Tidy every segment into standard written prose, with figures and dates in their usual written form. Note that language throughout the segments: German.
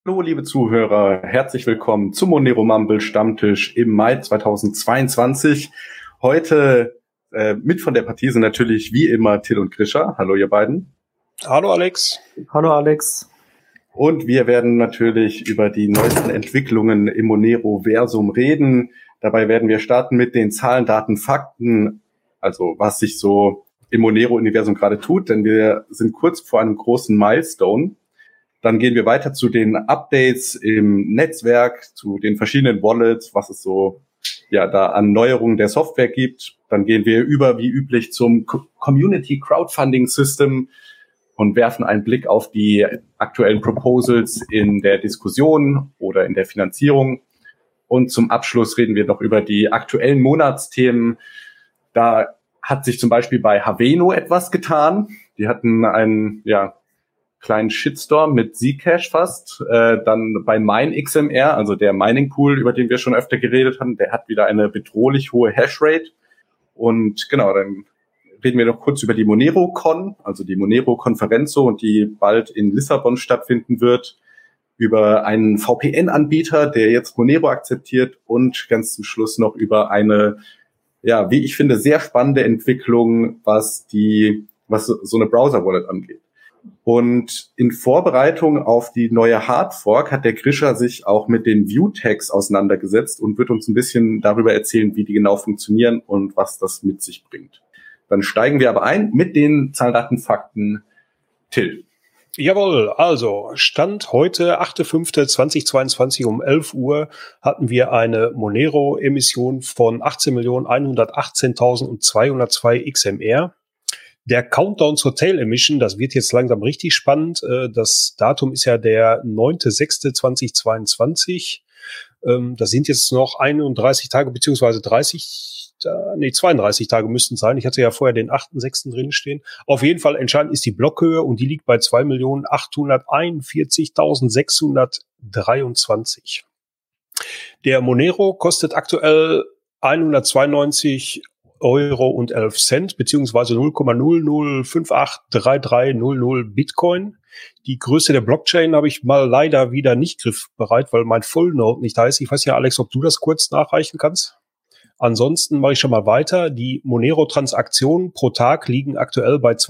Hallo, liebe Zuhörer, herzlich willkommen zum Monero Mumble Stammtisch im Mai 2022. Heute mit von der Partie sind natürlich wie immer Till und Grisha. Hallo, ihr beiden. Hallo, Alex. Hallo, Alex. Und wir werden natürlich über die neuesten Entwicklungen im Monero-Versum reden. Dabei werden wir starten mit den Zahlen, Daten, Fakten, also was sich so im Monero-Universum gerade tut, denn wir sind kurz vor einem großen Milestone. Dann gehen wir weiter zu den Updates im Netzwerk, zu den verschiedenen Wallets, was es so da an Neuerungen der Software gibt. Dann gehen wir über, wie üblich, zum Community Crowdfunding System und werfen einen Blick auf die aktuellen Proposals in der Diskussion oder in der Finanzierung. Und zum Abschluss reden wir noch über die aktuellen Monatsthemen. Da hat sich zum Beispiel bei Haveno etwas getan. Die hatten einen kleinen Shitstorm mit Zcash fast. Dann bei MineXMR, also der Mining Pool, über den wir schon öfter geredet haben, der hat wieder eine bedrohlich hohe Hashrate. Und genau, dann reden wir noch kurz über die MoneroCon, also die Monero-Konferenz, die bald in Lissabon stattfinden wird, über einen VPN-Anbieter, der jetzt Monero akzeptiert, und ganz zum Schluss noch über eine, wie ich finde, sehr spannende Entwicklung, was so eine Browser-Wallet angeht. Und in Vorbereitung auf die neue Hardfork hat der Grisha sich auch mit den View-Tags auseinandergesetzt und wird uns ein bisschen darüber erzählen, wie die genau funktionieren und was das mit sich bringt. Dann steigen wir aber ein mit den Zahlen, Daten, Fakten. Till. Jawohl, also Stand heute, 8.5.2022 um 11 Uhr hatten wir eine Monero-Emission von 18.118.202 XMR. Der Countdown zur Tail Emission, das wird jetzt langsam richtig spannend. Das Datum ist ja der 9.6.2022. Das sind jetzt noch 31 Tage, beziehungsweise 32 Tage müssten sein. Ich hatte ja vorher den 8.6. drin stehen. Auf jeden Fall entscheidend ist die Blockhöhe und die liegt bei 2.841.623. Der Monero kostet aktuell 192 Euro und 11 Cent, beziehungsweise 0,00583300 Bitcoin. Die Größe der Blockchain habe ich mal leider wieder nicht griffbereit, weil mein Fullnode nicht da ist. Ich weiß ja, Alex, ob du das kurz nachreichen kannst. Ansonsten mache ich schon mal weiter. Die Monero-Transaktionen pro Tag liegen aktuell bei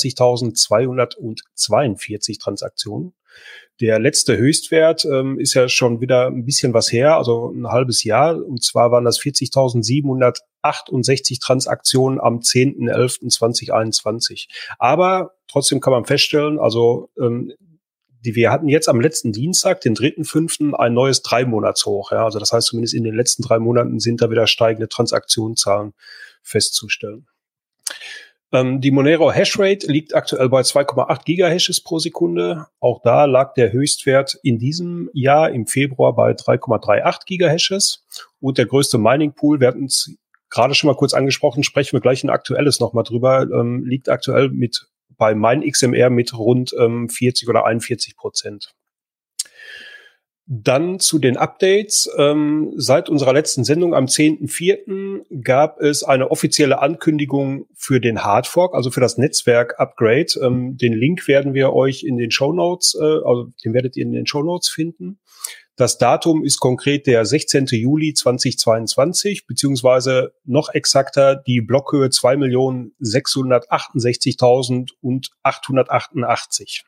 22.242 Transaktionen. Der letzte Höchstwert ist ja schon wieder ein bisschen was her, also ein halbes Jahr. Und zwar waren das 40.768 Transaktionen am 10.11.2021. Aber trotzdem kann man feststellen, also wir hatten jetzt am letzten Dienstag, den 3.5., ein neues 3-Monats-Hoch. Ja? Also das heißt, zumindest in den letzten 3 Monaten sind da wieder steigende Transaktionszahlen festzustellen. Die Monero Hashrate liegt aktuell bei 2,8 Gigahashes pro Sekunde. Auch da lag der Höchstwert in diesem Jahr im Februar bei 3,38 Gigahashes. Und der größte Mining Pool, wir hatten es gerade schon mal kurz angesprochen, sprechen wir gleich ein aktuelles nochmal drüber, liegt aktuell bei MineXMR mit rund 40 oder 41%. Dann zu den Updates. Seit unserer letzten Sendung am 10.04. gab es eine offizielle Ankündigung für den Hardfork, also für das Netzwerk-Upgrade. Den Link werden wir euch in den Shownotes, also den werdet ihr in den Shownotes finden. Das Datum ist konkret der 16. Juli 2022, beziehungsweise noch exakter die Blockhöhe 2.668.888.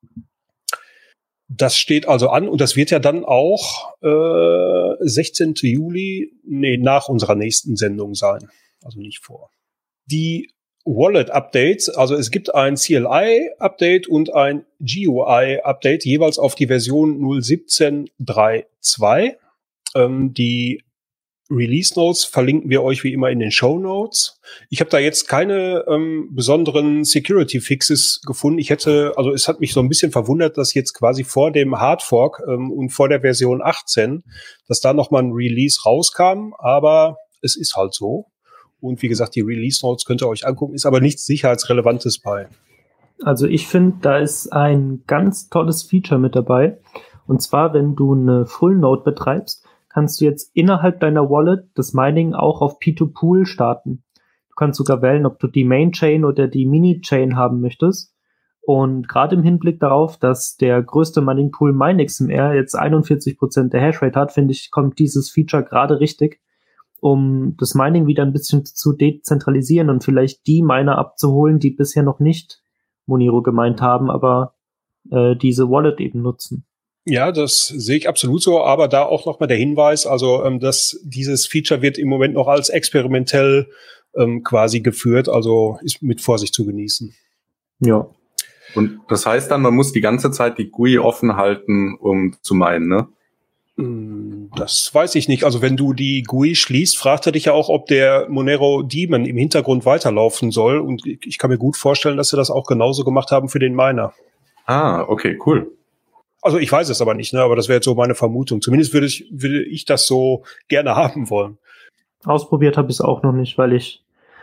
Das steht also an und das wird ja dann auch 16. Juli, nach unserer nächsten Sendung sein, also nicht vor. Die Wallet-Updates, also es gibt ein CLI-Update und ein GUI-Update, jeweils auf die Version 0.17.3.2. Die Release Notes verlinken wir euch wie immer in den Show Notes. Ich habe da jetzt keine besonderen Security Fixes gefunden. Es hat mich so ein bisschen verwundert, dass jetzt quasi vor dem Hardfork und vor der Version 18, dass da nochmal ein Release rauskam, aber es ist halt so. Und wie gesagt, die Release Notes könnt ihr euch angucken, ist aber nichts Sicherheitsrelevantes bei. Also ich finde, da ist ein ganz tolles Feature mit dabei. Und zwar, wenn du eine Full Node betreibst, kannst du jetzt innerhalb deiner Wallet das Mining auch auf P2Pool starten. Du kannst sogar wählen, ob du die Main Chain oder die Mini Chain haben möchtest. Und gerade im Hinblick darauf, dass der größte Mining Pool MineXMR jetzt 41% der Hashrate hat, finde ich, kommt dieses Feature gerade richtig, um das Mining wieder ein bisschen zu dezentralisieren und vielleicht die Miner abzuholen, die bisher noch nicht Monero gemeint haben, aber diese Wallet eben nutzen. Ja, das sehe ich absolut so, aber da auch nochmal der Hinweis, also dass dieses Feature wird im Moment noch als experimentell quasi geführt, also ist mit Vorsicht zu genießen. Ja. Und das heißt dann, man muss die ganze Zeit die GUI offen halten, um zu meinen, ne? Das weiß ich nicht. Also wenn du die GUI schließt, fragt er dich ja auch, ob der Monero Daemon im Hintergrund weiterlaufen soll. Und ich kann mir gut vorstellen, dass sie das auch genauso gemacht haben für den Miner. Ah, okay, cool. Also ich weiß es aber nicht, ne? Aber das wäre jetzt so meine Vermutung. Zumindest würde ich das so gerne haben wollen. Ausprobiert habe ich es auch noch nicht, weil ich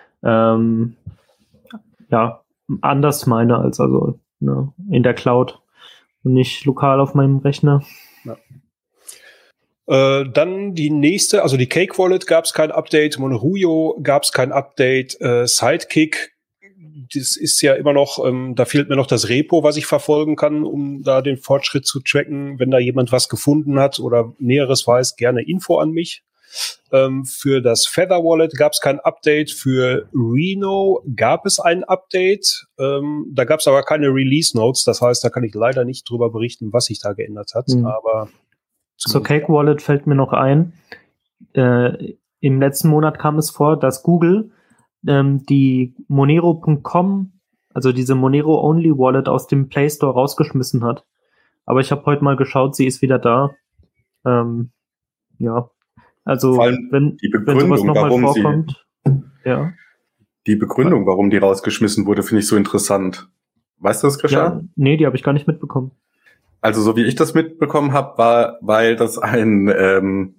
anders meine als in der Cloud und nicht lokal auf meinem Rechner. Ja. Dann die nächste, also die Cake Wallet gab es kein Update, Monero gab es kein Update, Sidekick, das ist ja immer noch, da fehlt mir noch das Repo, was ich verfolgen kann, um da den Fortschritt zu tracken. Wenn da jemand was gefunden hat oder Näheres weiß, gerne Info an mich. Für das Feather Wallet gab es kein Update, für Reno gab es ein Update, da gab es aber keine Release Notes, das heißt, da kann ich leider nicht drüber berichten, was sich da geändert hat, aber zur Cake Wallet fällt mir noch ein, im letzten Monat kam es vor, dass Google die Monero.com, also diese Monero-Only Wallet aus dem Play Store rausgeschmissen hat. Aber ich habe heute mal geschaut, sie ist wieder da. Also wenn sowas nochmal vorkommt. Die Begründung, warum die rausgeschmissen wurde, finde ich so interessant. Weißt du das, Christian? Ja, nee, die habe ich gar nicht mitbekommen. Also so wie ich das mitbekommen habe, war, weil das wegen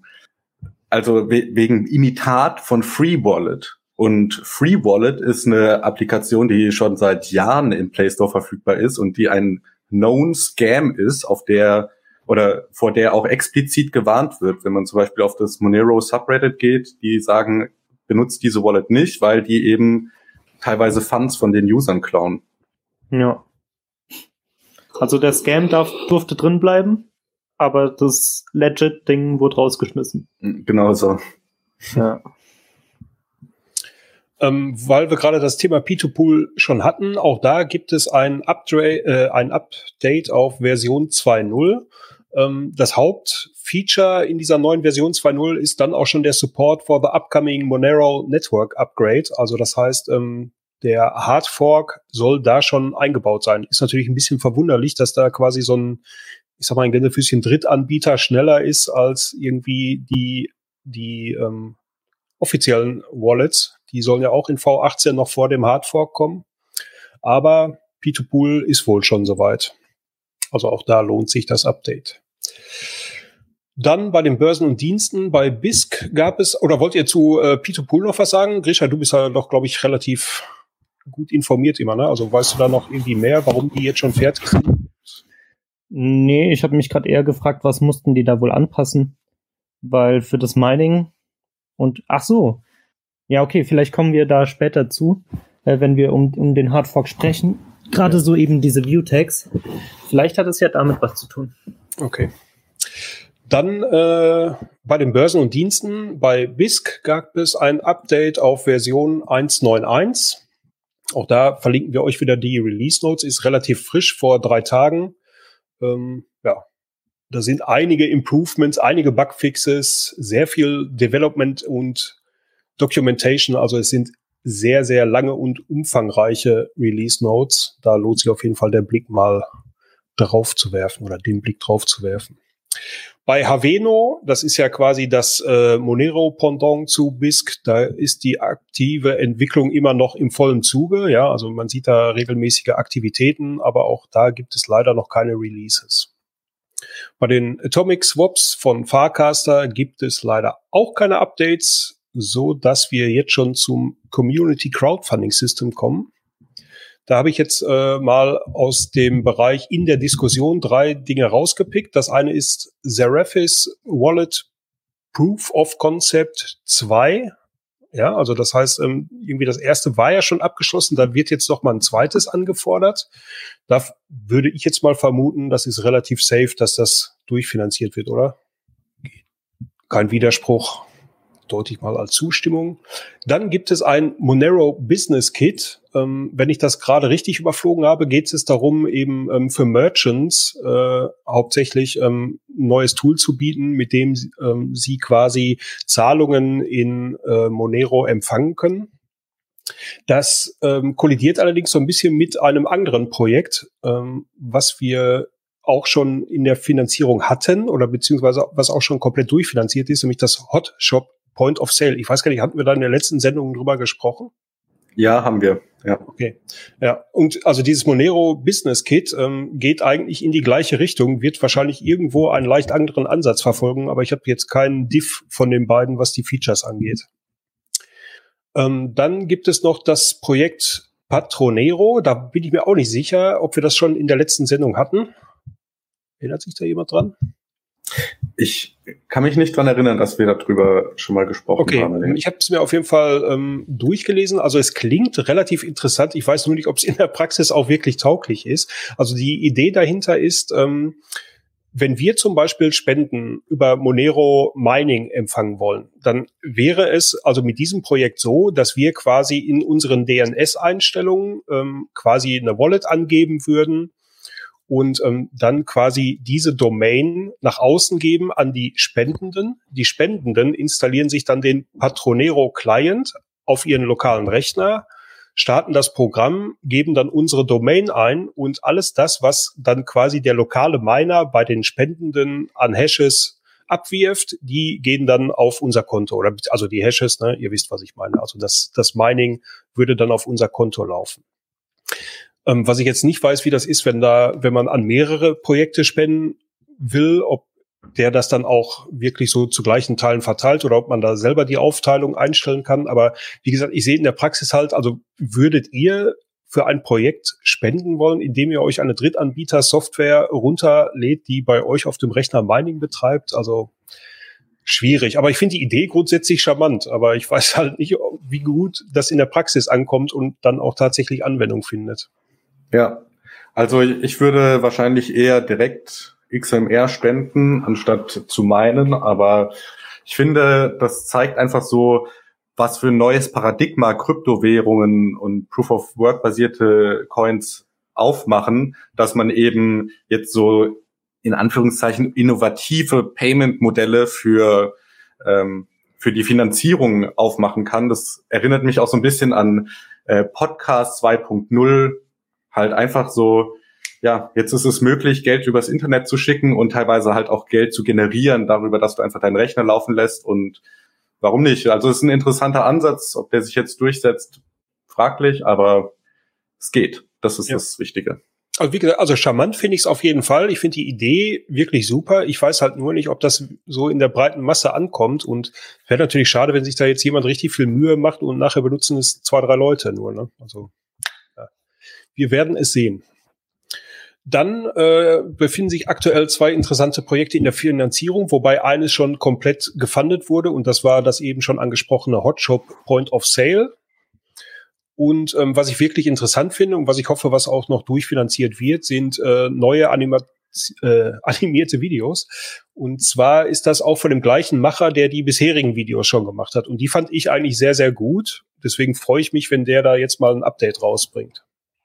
Imitat von Free Wallet. Und Free Wallet ist eine Applikation, die schon seit Jahren im Play Store verfügbar ist und die ein known Scam ist, vor der auch explizit gewarnt wird, wenn man zum Beispiel auf das Monero Subreddit geht, die sagen, benutzt diese Wallet nicht, weil die eben teilweise Funds von den Usern klauen. Ja. Also der Scam durfte drin bleiben, aber das Legit-Ding wurde rausgeschmissen. Genau so. Ja. Weil wir gerade das Thema P2Pool schon hatten, auch da gibt es ein Update auf Version 2.0. Das Hauptfeature in dieser neuen Version 2.0 ist dann auch schon der Support for the upcoming Monero Network Upgrade. Also das heißt, der Hardfork soll da schon eingebaut sein. Ist natürlich ein bisschen verwunderlich, dass da quasi so ein, ich sag mal, ein Gänsefüßchen Drittanbieter schneller ist als irgendwie die offiziellen Wallets. Die sollen ja auch in V18 noch vor dem Hardfork kommen. Aber P2Pool ist wohl schon soweit. Also auch da lohnt sich das Update. Dann bei den Börsen und Diensten, bei BISC gab es, oder wollt ihr zu P2Pool noch was sagen? Grisha, du bist ja doch, glaube ich, relativ gut informiert immer, ne? Also weißt du da noch irgendwie mehr, warum die jetzt schon fertig sind? Nee, ich habe mich gerade eher gefragt, was mussten die da wohl anpassen? Weil für das Mining und, ach so, ja, okay, vielleicht kommen wir da später zu, wenn wir um den Hardfork sprechen. Gerade so eben diese View-Tags. Vielleicht hat es ja damit was zu tun. Okay. Dann bei den Börsen und Diensten, bei BISC gab es ein Update auf Version 1.9.1. Auch da verlinken wir euch wieder die Release Notes, ist relativ frisch, vor 3 Tagen. Da sind einige Improvements, einige Bugfixes, sehr viel Development und Documentation. Also es sind sehr, sehr lange und umfangreiche Release Notes. Da lohnt sich auf jeden Fall der Blick mal drauf zu werfen oder den Blick drauf zu werfen. Bei Haveno, das ist ja quasi das Monero-Pendant zu BISC, da ist die aktive Entwicklung immer noch im vollen Zuge. Ja, also man sieht da regelmäßige Aktivitäten, aber auch da gibt es leider noch keine Releases. Bei den Atomic Swaps von Farcaster gibt es leider auch keine Updates, so dass wir jetzt schon zum Community Crowdfunding System kommen. Da habe ich jetzt mal aus dem Bereich in der Diskussion 3 Dinge rausgepickt. Das eine ist Seraphis Wallet Proof of Concept 2. Ja, also das heißt, irgendwie das erste war ja schon abgeschlossen, da wird jetzt noch mal ein zweites angefordert. Da würde ich jetzt mal vermuten, das ist relativ safe, dass das durchfinanziert wird, oder? Kein Widerspruch. Deute ich mal als Zustimmung. Dann gibt es ein Monero Business Kit. Wenn ich das gerade richtig überflogen habe, geht es darum, eben für Merchants hauptsächlich ein neues Tool zu bieten, mit dem sie quasi Zahlungen in Monero empfangen können. Das kollidiert allerdings so ein bisschen mit einem anderen Projekt, was wir auch schon in der Finanzierung hatten oder beziehungsweise was auch schon komplett durchfinanziert ist, nämlich das Hotshop Point of Sale. Ich weiß gar nicht, hatten wir da in der letzten Sendung drüber gesprochen? Ja, haben wir. Ja. Okay. Ja, und also dieses Monero Business Kit geht eigentlich in die gleiche Richtung, wird wahrscheinlich irgendwo einen leicht anderen Ansatz verfolgen, aber ich habe jetzt keinen Diff von den beiden, was die Features angeht. Dann gibt es noch das Projekt Patronero. Da bin ich mir auch nicht sicher, ob wir das schon in der letzten Sendung hatten. Erinnert sich da jemand dran? Ich kann mich nicht dran erinnern, dass wir darüber schon mal gesprochen haben. Okay, ich habe es mir auf jeden Fall durchgelesen. Also es klingt relativ interessant. Ich weiß nur nicht, ob es in der Praxis auch wirklich tauglich ist. Also die Idee dahinter ist, wenn wir zum Beispiel Spenden über Monero Mining empfangen wollen, dann wäre es also mit diesem Projekt so, dass wir quasi in unseren DNS-Einstellungen quasi eine Wallet angeben würden, und dann quasi diese Domain nach außen geben an die Spendenden. Die Spendenden installieren sich dann den Patronero Client auf ihren lokalen Rechner, starten das Programm, geben dann unsere Domain ein und alles das, was dann quasi der lokale Miner bei den Spendenden an Hashes abwirft, die gehen dann auf unser Konto. Oder also die Hashes, ne, ihr wisst, was ich meine. Also das Mining würde dann auf unser Konto laufen. Was ich jetzt nicht weiß, wie das ist, wenn man an mehrere Projekte spenden will, ob der das dann auch wirklich so zu gleichen Teilen verteilt oder ob man da selber die Aufteilung einstellen kann. Aber wie gesagt, ich sehe in der Praxis halt, also würdet ihr für ein Projekt spenden wollen, indem ihr euch eine Drittanbieter-Software runterlädt, die bei euch auf dem Rechner Mining betreibt? Also schwierig. Aber ich finde die Idee grundsätzlich charmant. Aber ich weiß halt nicht, wie gut das in der Praxis ankommt und dann auch tatsächlich Anwendung findet. Ja, also ich würde wahrscheinlich eher direkt XMR spenden, anstatt zu meinen, aber ich finde, das zeigt einfach so, was für ein neues Paradigma Kryptowährungen und Proof-of-Work-basierte Coins aufmachen, dass man eben jetzt so in Anführungszeichen innovative Payment-Modelle für die Finanzierung aufmachen kann. Das erinnert mich auch so ein bisschen an Podcast 2.0, halt einfach so, ja, jetzt ist es möglich, Geld übers Internet zu schicken und teilweise halt auch Geld zu generieren darüber, dass du einfach deinen Rechner laufen lässt und warum nicht? Also es ist ein interessanter Ansatz, ob der sich jetzt durchsetzt, fraglich, aber es geht. Das ist das Wichtige. Also wie gesagt, also charmant finde ich es auf jeden Fall. Ich finde die Idee wirklich super. Ich weiß halt nur nicht, ob das so in der breiten Masse ankommt und wäre natürlich schade, wenn sich da jetzt jemand richtig viel Mühe macht und nachher benutzen es 2, 3 Leute nur, ne? Also ja. Wir werden es sehen. Dann befinden sich aktuell 2 interessante Projekte in der Finanzierung, wobei eines schon komplett gefundet wurde und das war das eben schon angesprochene Hotshop Point of Sale. Und was ich wirklich interessant finde und was ich hoffe, was auch noch durchfinanziert wird, sind neue animierte Videos. Und zwar ist das auch von dem gleichen Macher, der die bisherigen Videos schon gemacht hat. Und die fand ich eigentlich sehr, sehr gut. Deswegen freue ich mich, wenn der da jetzt mal ein Update rausbringt.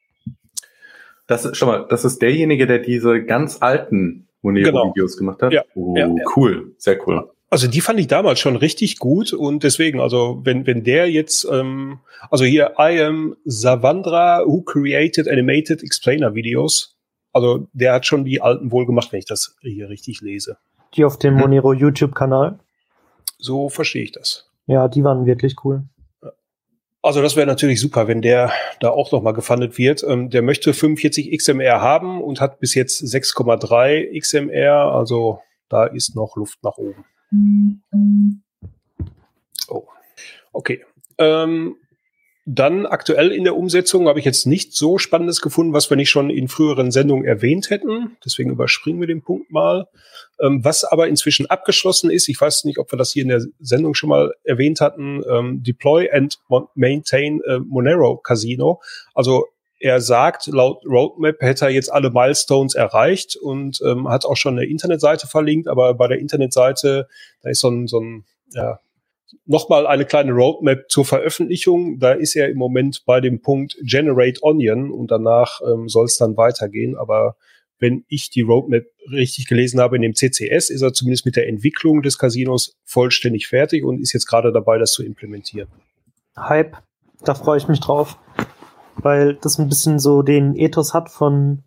Das ist derjenige, der diese ganz alten Monero-Videos gemacht hat? Ja. Cool. Sehr cool. Also die fand ich damals schon richtig gut und deswegen, also wenn der jetzt, also hier, I am Savandra, who created animated explainer videos, also der hat schon die alten wohl gemacht, wenn ich das hier richtig lese. Die auf dem Monero YouTube-Kanal? So verstehe ich das. Ja, die waren wirklich cool. Also das wäre natürlich super, wenn der da auch nochmal gefundet wird. Der möchte 45 XMR haben und hat bis jetzt 6,3 XMR, also da ist noch Luft nach oben. Oh, okay. Dann aktuell in der Umsetzung habe ich jetzt nicht so Spannendes gefunden, was wir nicht schon in früheren Sendungen erwähnt hätten. Deswegen überspringen wir den Punkt mal. Was aber inzwischen abgeschlossen ist, ich weiß nicht, ob wir das hier in der Sendung schon mal erwähnt hatten, Deploy and Maintain Monero Casino. Also er sagt, laut Roadmap hätte er jetzt alle Milestones erreicht und hat auch schon eine Internetseite verlinkt, aber bei der Internetseite, da ist so ein nochmal eine kleine Roadmap zur Veröffentlichung. Da ist er im Moment bei dem Punkt Generate Onion und danach soll es dann weitergehen. Aber wenn ich die Roadmap richtig gelesen habe, in dem CCS ist er zumindest mit der Entwicklung des Casinos vollständig fertig und ist jetzt gerade dabei, das zu implementieren. Hype, da freue ich mich drauf, weil das ein bisschen so den Ethos hat von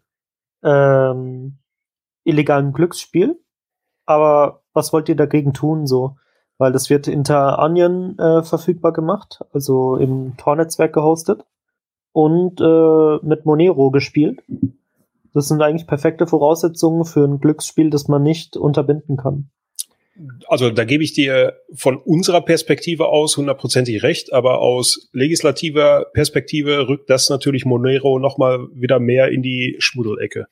illegalem Glücksspiel. Aber was wollt ihr dagegen tun so? Weil das wird inter Onion verfügbar gemacht, also im Tor-Netzwerk gehostet und mit Monero gespielt. Das sind eigentlich perfekte Voraussetzungen für ein Glücksspiel, das man nicht unterbinden kann. Also da gebe ich dir von unserer Perspektive aus 100%ig recht, aber aus legislativer Perspektive rückt das natürlich Monero nochmal wieder mehr in die Schmuddelecke.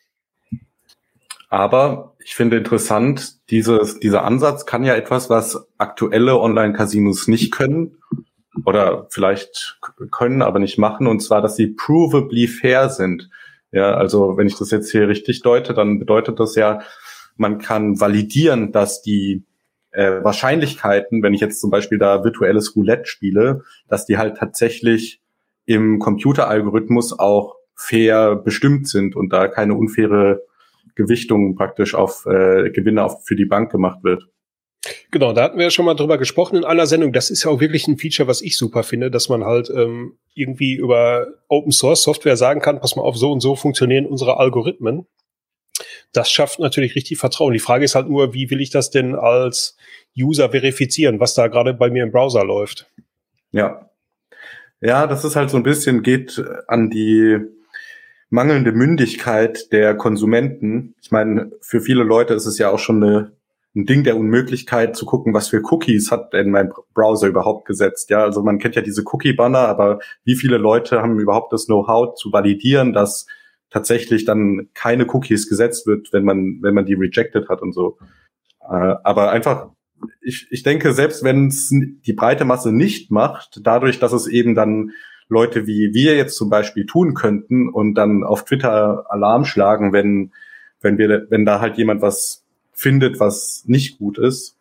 Aber ich finde interessant, dieser Ansatz kann ja etwas, was aktuelle Online-Casinos nicht können oder vielleicht können, aber nicht machen, und zwar, dass sie provably fair sind. Ja, also wenn ich das jetzt hier richtig deute, dann bedeutet das ja, man kann validieren, dass die Wahrscheinlichkeiten, wenn ich jetzt zum Beispiel da virtuelles Roulette spiele, dass die halt tatsächlich im Computeralgorithmus auch fair bestimmt sind und da keine unfaire Gewichtung praktisch auf Gewinne für die Bank gemacht wird. Genau, da hatten wir ja schon mal drüber gesprochen in einer Sendung. Das ist ja auch wirklich ein Feature, was ich super finde, dass man halt irgendwie über Open Source Software sagen kann, pass mal auf, so und so funktionieren unsere Algorithmen. Das schafft natürlich richtig Vertrauen. Die Frage ist halt nur, wie will ich das denn als User verifizieren, was da gerade bei mir im Browser läuft? Ja, das ist halt so ein bisschen, geht an die mangelnde Mündigkeit der Konsumenten. Ich meine, für viele Leute ist es ja auch schon ein Ding der Unmöglichkeit zu gucken, was für Cookies hat denn mein Browser überhaupt gesetzt. Ja, also man kennt ja diese Cookie-Banner, aber wie viele Leute haben überhaupt das Know-how zu validieren, dass tatsächlich dann keine Cookies gesetzt wird, wenn man die rejected hat und so. Aber einfach, ich denke, selbst wenn es die breite Masse nicht macht, dadurch, dass es eben dann Leute wie wir jetzt zum Beispiel tun könnten und dann auf Twitter Alarm schlagen, wenn da halt jemand was findet, was nicht gut ist.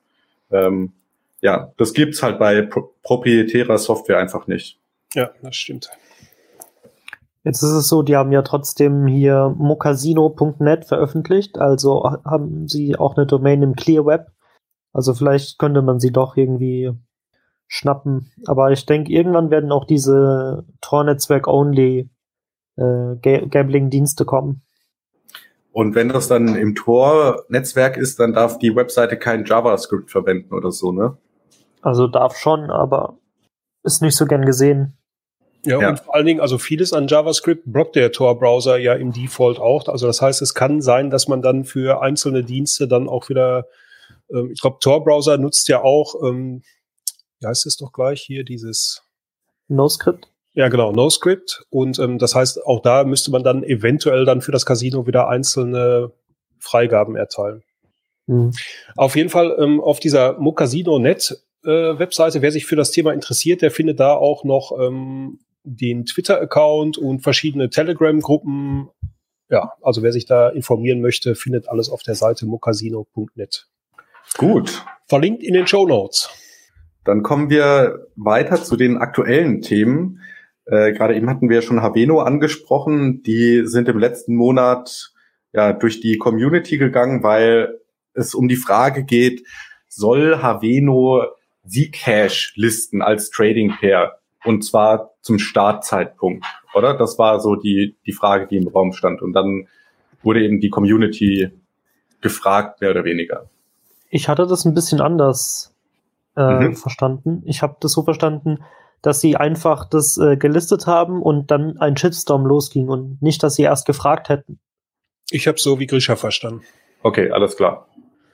Das gibt's halt bei proprietärer Software einfach nicht. Ja, das stimmt. Jetzt ist es so, die haben ja trotzdem hier mocasino.net veröffentlicht, also haben sie auch eine Domain im Clear Web. Also vielleicht könnte man sie doch irgendwie schnappen. Aber ich denke, irgendwann werden auch diese Tor-Netzwerk-only Gambling-Dienste kommen. Und wenn das dann im Tor-Netzwerk ist, dann darf die Webseite kein JavaScript verwenden oder so, ne? Also darf schon, aber ist nicht so gern gesehen. Ja, und vor allen Dingen, also vieles an JavaScript blockt der Tor-Browser ja im Default auch. Also das heißt, es kann sein, dass man dann für einzelne Dienste dann auch wieder, ich glaube, Tor-Browser nutzt ja auch, wie heißt es doch gleich hier, dieses NoScript? Ja, genau, NoScript. Und das heißt, auch da müsste man dann eventuell dann für das Casino wieder einzelne Freigaben erteilen. Mhm. Auf jeden Fall auf dieser mocasino.net Webseite, wer sich für das Thema interessiert, der findet da auch noch den Twitter-Account und verschiedene Telegram-Gruppen. Ja, also wer sich da informieren möchte, findet alles auf der Seite mocasino.net. Gut. Verlinkt in den Shownotes. Dann kommen wir weiter zu den aktuellen Themen. Gerade eben hatten wir ja schon Haveno angesprochen. Die sind im letzten Monat durch die Community gegangen, weil es um die Frage geht, soll Haveno Zcash listen als Trading Pair? Und zwar zum Startzeitpunkt, oder? Das war so die Frage, die im Raum stand. Und dann wurde eben die Community gefragt, mehr oder weniger. Ich hatte das ein bisschen anders verstanden. Ich habe das so verstanden, dass sie einfach das gelistet haben und dann ein Shitstorm losging und nicht, dass sie erst gefragt hätten. Ich habe so wie Grisha verstanden. Okay, alles klar.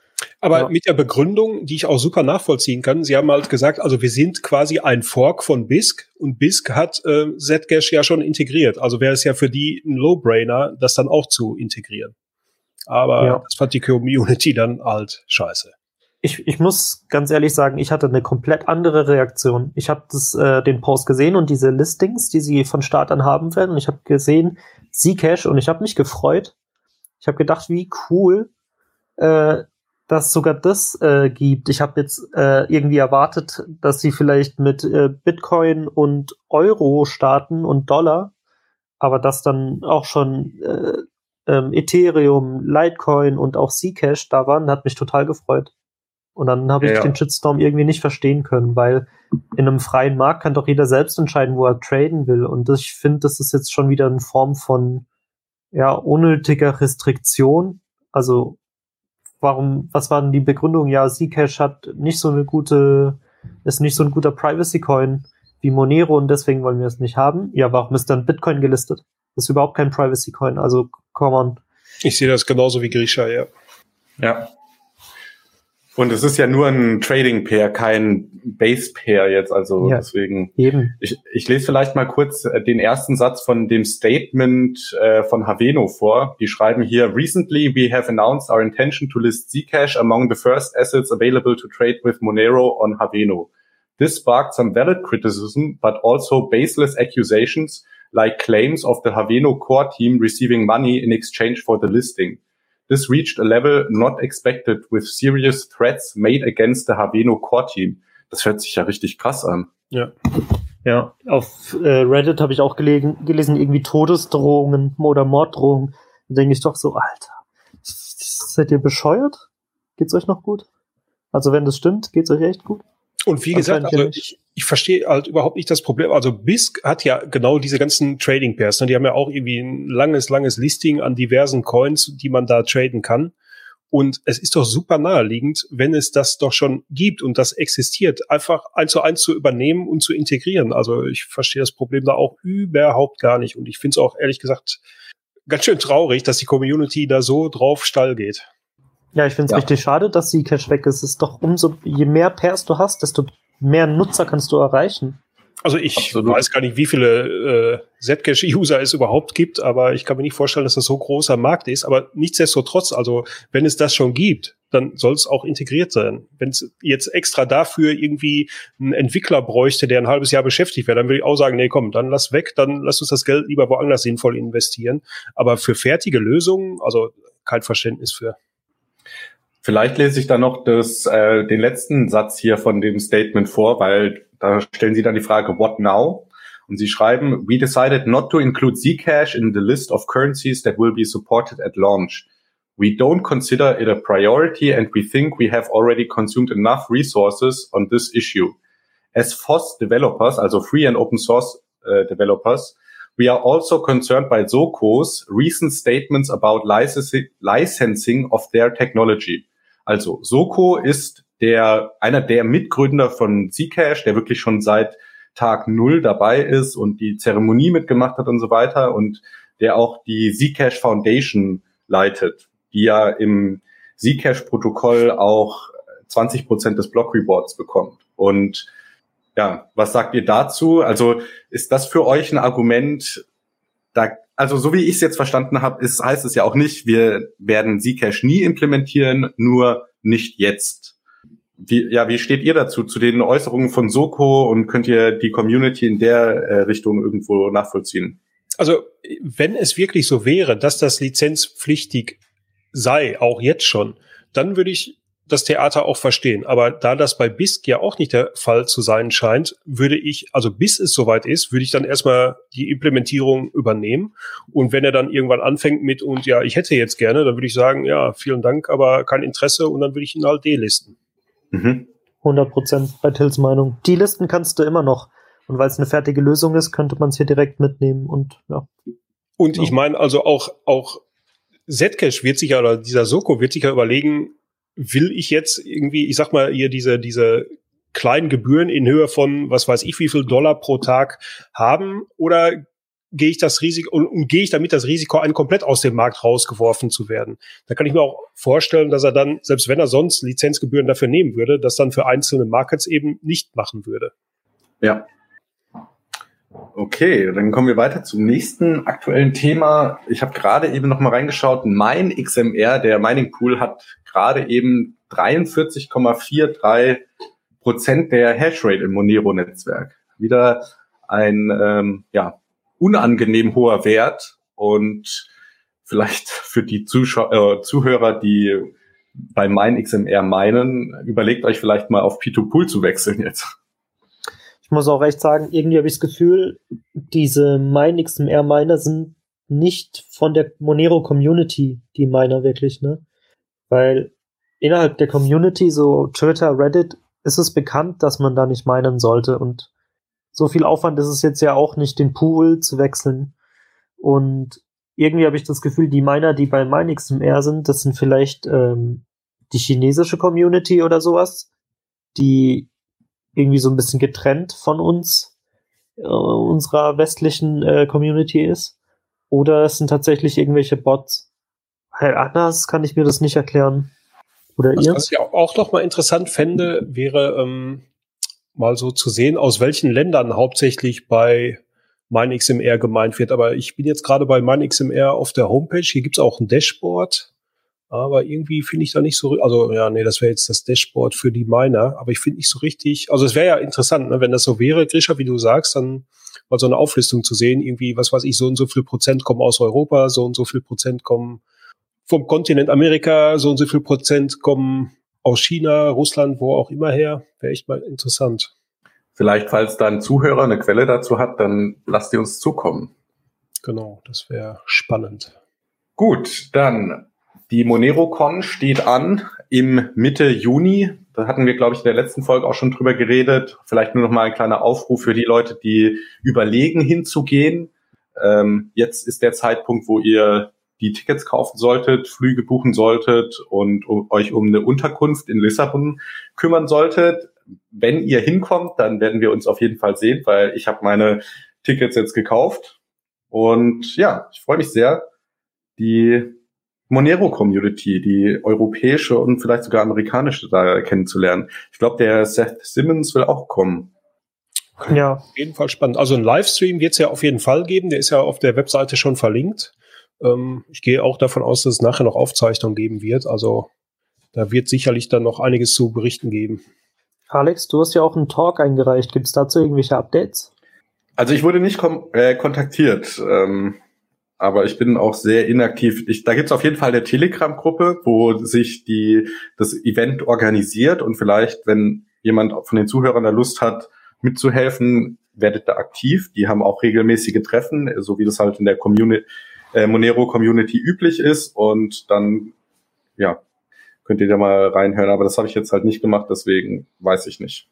Aber mit der Begründung, die ich auch super nachvollziehen kann, Sie haben halt gesagt, also wir sind quasi ein Fork von BISC und BISC hat Zcash ja schon integriert. Also wäre es ja für die ein No-Brainer, das dann auch zu integrieren. Aber das fand die Community dann halt scheiße. Ich muss ganz ehrlich sagen, ich hatte eine komplett andere Reaktion. Ich habe den Post gesehen und diese Listings, die sie von Start an haben werden. Und ich habe gesehen Zcash und ich habe mich gefreut. Ich habe gedacht, wie cool, dass sogar das gibt. Ich habe jetzt irgendwie erwartet, dass sie vielleicht mit Bitcoin und Euro starten und Dollar, aber dass dann auch schon Ethereum, Litecoin und auch Zcash da waren, hat mich total gefreut. Und dann habe ich den Shitstorm irgendwie nicht verstehen können, weil in einem freien Markt kann doch jeder selbst entscheiden, wo er traden will. Und ich finde, das ist jetzt schon wieder eine Form von unnötiger Restriktion. Also was war denn die Begründung? Ja, Zcash ist nicht so ein guter Privacy-Coin wie Monero und deswegen wollen wir es nicht haben. Ja, warum ist dann Bitcoin gelistet? Das ist überhaupt kein Privacy-Coin, also come on. Ich sehe das genauso wie Grisha, ja. Ja. Und es ist ja nur ein Trading-Pair, kein Base-Pair jetzt, also deswegen. Eben. Ich lese vielleicht mal kurz den ersten Satz von dem Statement von Haveno vor. Die schreiben hier, recently we have announced our intention to list Zcash among the first assets available to trade with Monero on Haveno. This sparked some valid criticism, but also baseless accusations like claims of the Haveno core team receiving money in exchange for the listing. This reached a level not expected with serious threats made against the Haveno core team. Das hört sich ja richtig krass an. Ja, auf Reddit habe ich auch gelesen, irgendwie Todesdrohungen oder Morddrohungen. Da denke ich doch so, Alter, seid ihr bescheuert? Geht's euch noch gut? Also wenn das stimmt, geht's euch echt gut? Und wie gesagt, also ich verstehe halt überhaupt nicht das Problem. Also BISC hat ja genau diese ganzen Trading Pairs. Ne? Die haben ja auch irgendwie ein langes Listing an diversen Coins, die man da traden kann. Und es ist doch super naheliegend, wenn es das doch schon gibt und das existiert, einfach 1:1 zu übernehmen und zu integrieren. Also ich verstehe das Problem da auch überhaupt gar nicht. Und ich finde es auch ehrlich gesagt ganz schön traurig, dass die Community da so drauf steil geht. Ja, ich finde es richtig schade, dass Zcash weg ist. Es ist doch je mehr Pairs du hast, desto mehr Nutzer kannst du erreichen. Also ich weiß gar nicht, wie viele Zcash-User es überhaupt gibt, aber ich kann mir nicht vorstellen, dass das so großer Markt ist. Aber nichtsdestotrotz, also wenn es das schon gibt, dann soll es auch integriert sein. Wenn es jetzt extra dafür irgendwie einen Entwickler bräuchte, der ein halbes Jahr beschäftigt wäre, dann würde ich auch sagen, nee, komm, dann lass weg, dann lass uns das Geld lieber woanders sinnvoll investieren. Aber für fertige Lösungen, also kein Verständnis für. Vielleicht lese ich da noch den letzten Satz hier von dem Statement vor, weil da stellen Sie dann die Frage, what now? Und Sie schreiben, we decided not to include Zcash in the list of currencies that will be supported at launch. We don't consider it a priority and we think we have already consumed enough resources on this issue. As FOSS developers, also Free and Open Source developers, we are also concerned by Zoco's recent statements about licensing of their technology. Also Zoco ist einer der Mitgründer von Zcash, der wirklich schon seit Tag 0 dabei ist und die Zeremonie mitgemacht hat und so weiter und der auch die Zcash Foundation leitet, die ja im Zcash-Protokoll auch 20% des Block-Rewards bekommt. Und ja, was sagt ihr dazu? Also ist das für euch ein Argument, also so wie ich es jetzt verstanden habe, heißt es ja auch nicht, wir werden Zcash nie implementieren, nur nicht jetzt. Wie steht ihr dazu, zu den Äußerungen von Zoco und könnt ihr die Community in der Richtung irgendwo nachvollziehen? Also wenn es wirklich so wäre, dass das lizenzpflichtig sei, auch jetzt schon, dann würde ich das Theater auch verstehen. Aber da das bei BISC ja auch nicht der Fall zu sein scheint, würde ich, also bis es soweit ist, würde ich dann erstmal die Implementierung übernehmen. Und wenn er dann irgendwann anfängt mit und ja, ich hätte jetzt gerne, dann würde ich sagen, ja, vielen Dank, aber kein Interesse und dann würde ich ihn halt delisten. 100% bei Tills Meinung. Die Listen kannst du immer noch. Und weil es eine fertige Lösung ist, könnte man es hier direkt mitnehmen und ja. Und ich meine, also auch Zcash wird sich ja, oder dieser Zoco wird sich ja überlegen, will ich jetzt irgendwie, ich sag mal, hier diese kleinen Gebühren in Höhe von, was weiß ich, wie viel Dollar pro Tag haben? Oder gehe ich das Risiko und gehe ich damit das Risiko ein, komplett aus dem Markt rausgeworfen zu werden. Da kann ich mir auch vorstellen, dass er dann, selbst wenn er sonst Lizenzgebühren dafür nehmen würde, das dann für einzelne Markets eben nicht machen würde. Ja. Okay, dann kommen wir weiter zum nächsten aktuellen Thema. Ich habe gerade eben noch mal reingeschaut. MineXMR, der Mining Pool, hat gerade eben 43,43% der Hashrate im Monero-Netzwerk. Wieder ein unangenehm hoher Wert, und vielleicht für die Zuhörer, die bei MineXMR meinen, überlegt euch vielleicht mal auf P2Pool zu wechseln jetzt. Ich muss auch recht sagen, irgendwie habe ich das Gefühl, diese MineXMR-Miner sind nicht von der Monero-Community, die Miner wirklich, ne? Weil innerhalb der Community, so Twitter, Reddit, ist es bekannt, dass man da nicht minen sollte, und so viel Aufwand ist es jetzt ja auch nicht, den Pool zu wechseln. Und irgendwie habe ich das Gefühl, die Miner, die bei MineXMR sind, das sind vielleicht die chinesische Community oder sowas, die irgendwie so ein bisschen getrennt von uns, unserer westlichen Community ist. Oder es sind tatsächlich irgendwelche Bots. Anders kann ich mir das nicht erklären. Oder ihr? Was ich auch noch mal interessant fände, wäre mal so zu sehen, aus welchen Ländern hauptsächlich bei MineXMR gemeint wird. Aber ich bin jetzt gerade bei MineXMR auf der Homepage. Hier gibt's auch ein Dashboard. Aber irgendwie finde ich da nicht so, also ja, nee, das wäre jetzt das Dashboard für die Miner, aber ich finde nicht so richtig, also es wäre ja interessant, ne, wenn das so wäre, Grisha, wie du sagst, dann mal so eine Auflistung zu sehen, irgendwie, was weiß ich, so und so viel Prozent kommen aus Europa, so und so viel Prozent kommen vom Kontinent Amerika, so und so viel Prozent kommen aus China, Russland, wo auch immer her, wäre echt mal interessant. Vielleicht, falls da ein Zuhörer eine Quelle dazu hat, dann lasst die uns zukommen. Genau, das wäre spannend. Gut, dann die MoneroCon steht an im Mitte Juni. Da hatten wir, glaube ich, in der letzten Folge auch schon drüber geredet. Vielleicht nur noch mal ein kleiner Aufruf für die Leute, die überlegen, hinzugehen. Jetzt ist der Zeitpunkt, wo ihr die Tickets kaufen solltet, Flüge buchen solltet und euch um eine Unterkunft in Lissabon kümmern solltet. Wenn ihr hinkommt, dann werden wir uns auf jeden Fall sehen, weil ich habe meine Tickets jetzt gekauft. Und ja, ich freue mich sehr, die Monero-Community, die europäische und vielleicht sogar amerikanische da kennenzulernen. Ich glaube, der Seth Simmons will auch kommen. Ja. Auf jeden Fall spannend. Also einen Livestream wird es ja auf jeden Fall geben. Der ist ja auf der Webseite schon verlinkt. Ich gehe auch davon aus, dass es nachher noch Aufzeichnungen geben wird. Also da wird sicherlich dann noch einiges zu berichten geben. Alex, du hast ja auch einen Talk eingereicht. Gibt es dazu irgendwelche Updates? Also ich wurde nicht kontaktiert. Aber ich bin auch sehr inaktiv. Da gibt's auf jeden Fall eine Telegram-Gruppe, wo sich das Event organisiert, und vielleicht, wenn jemand von den Zuhörern da Lust hat, mitzuhelfen, werdet da aktiv. Die haben auch regelmäßige Treffen, so wie das halt in der Monero-Community üblich ist, und dann, ja, könnt ihr da mal reinhören. Aber das habe ich jetzt halt nicht gemacht, deswegen weiß ich nicht.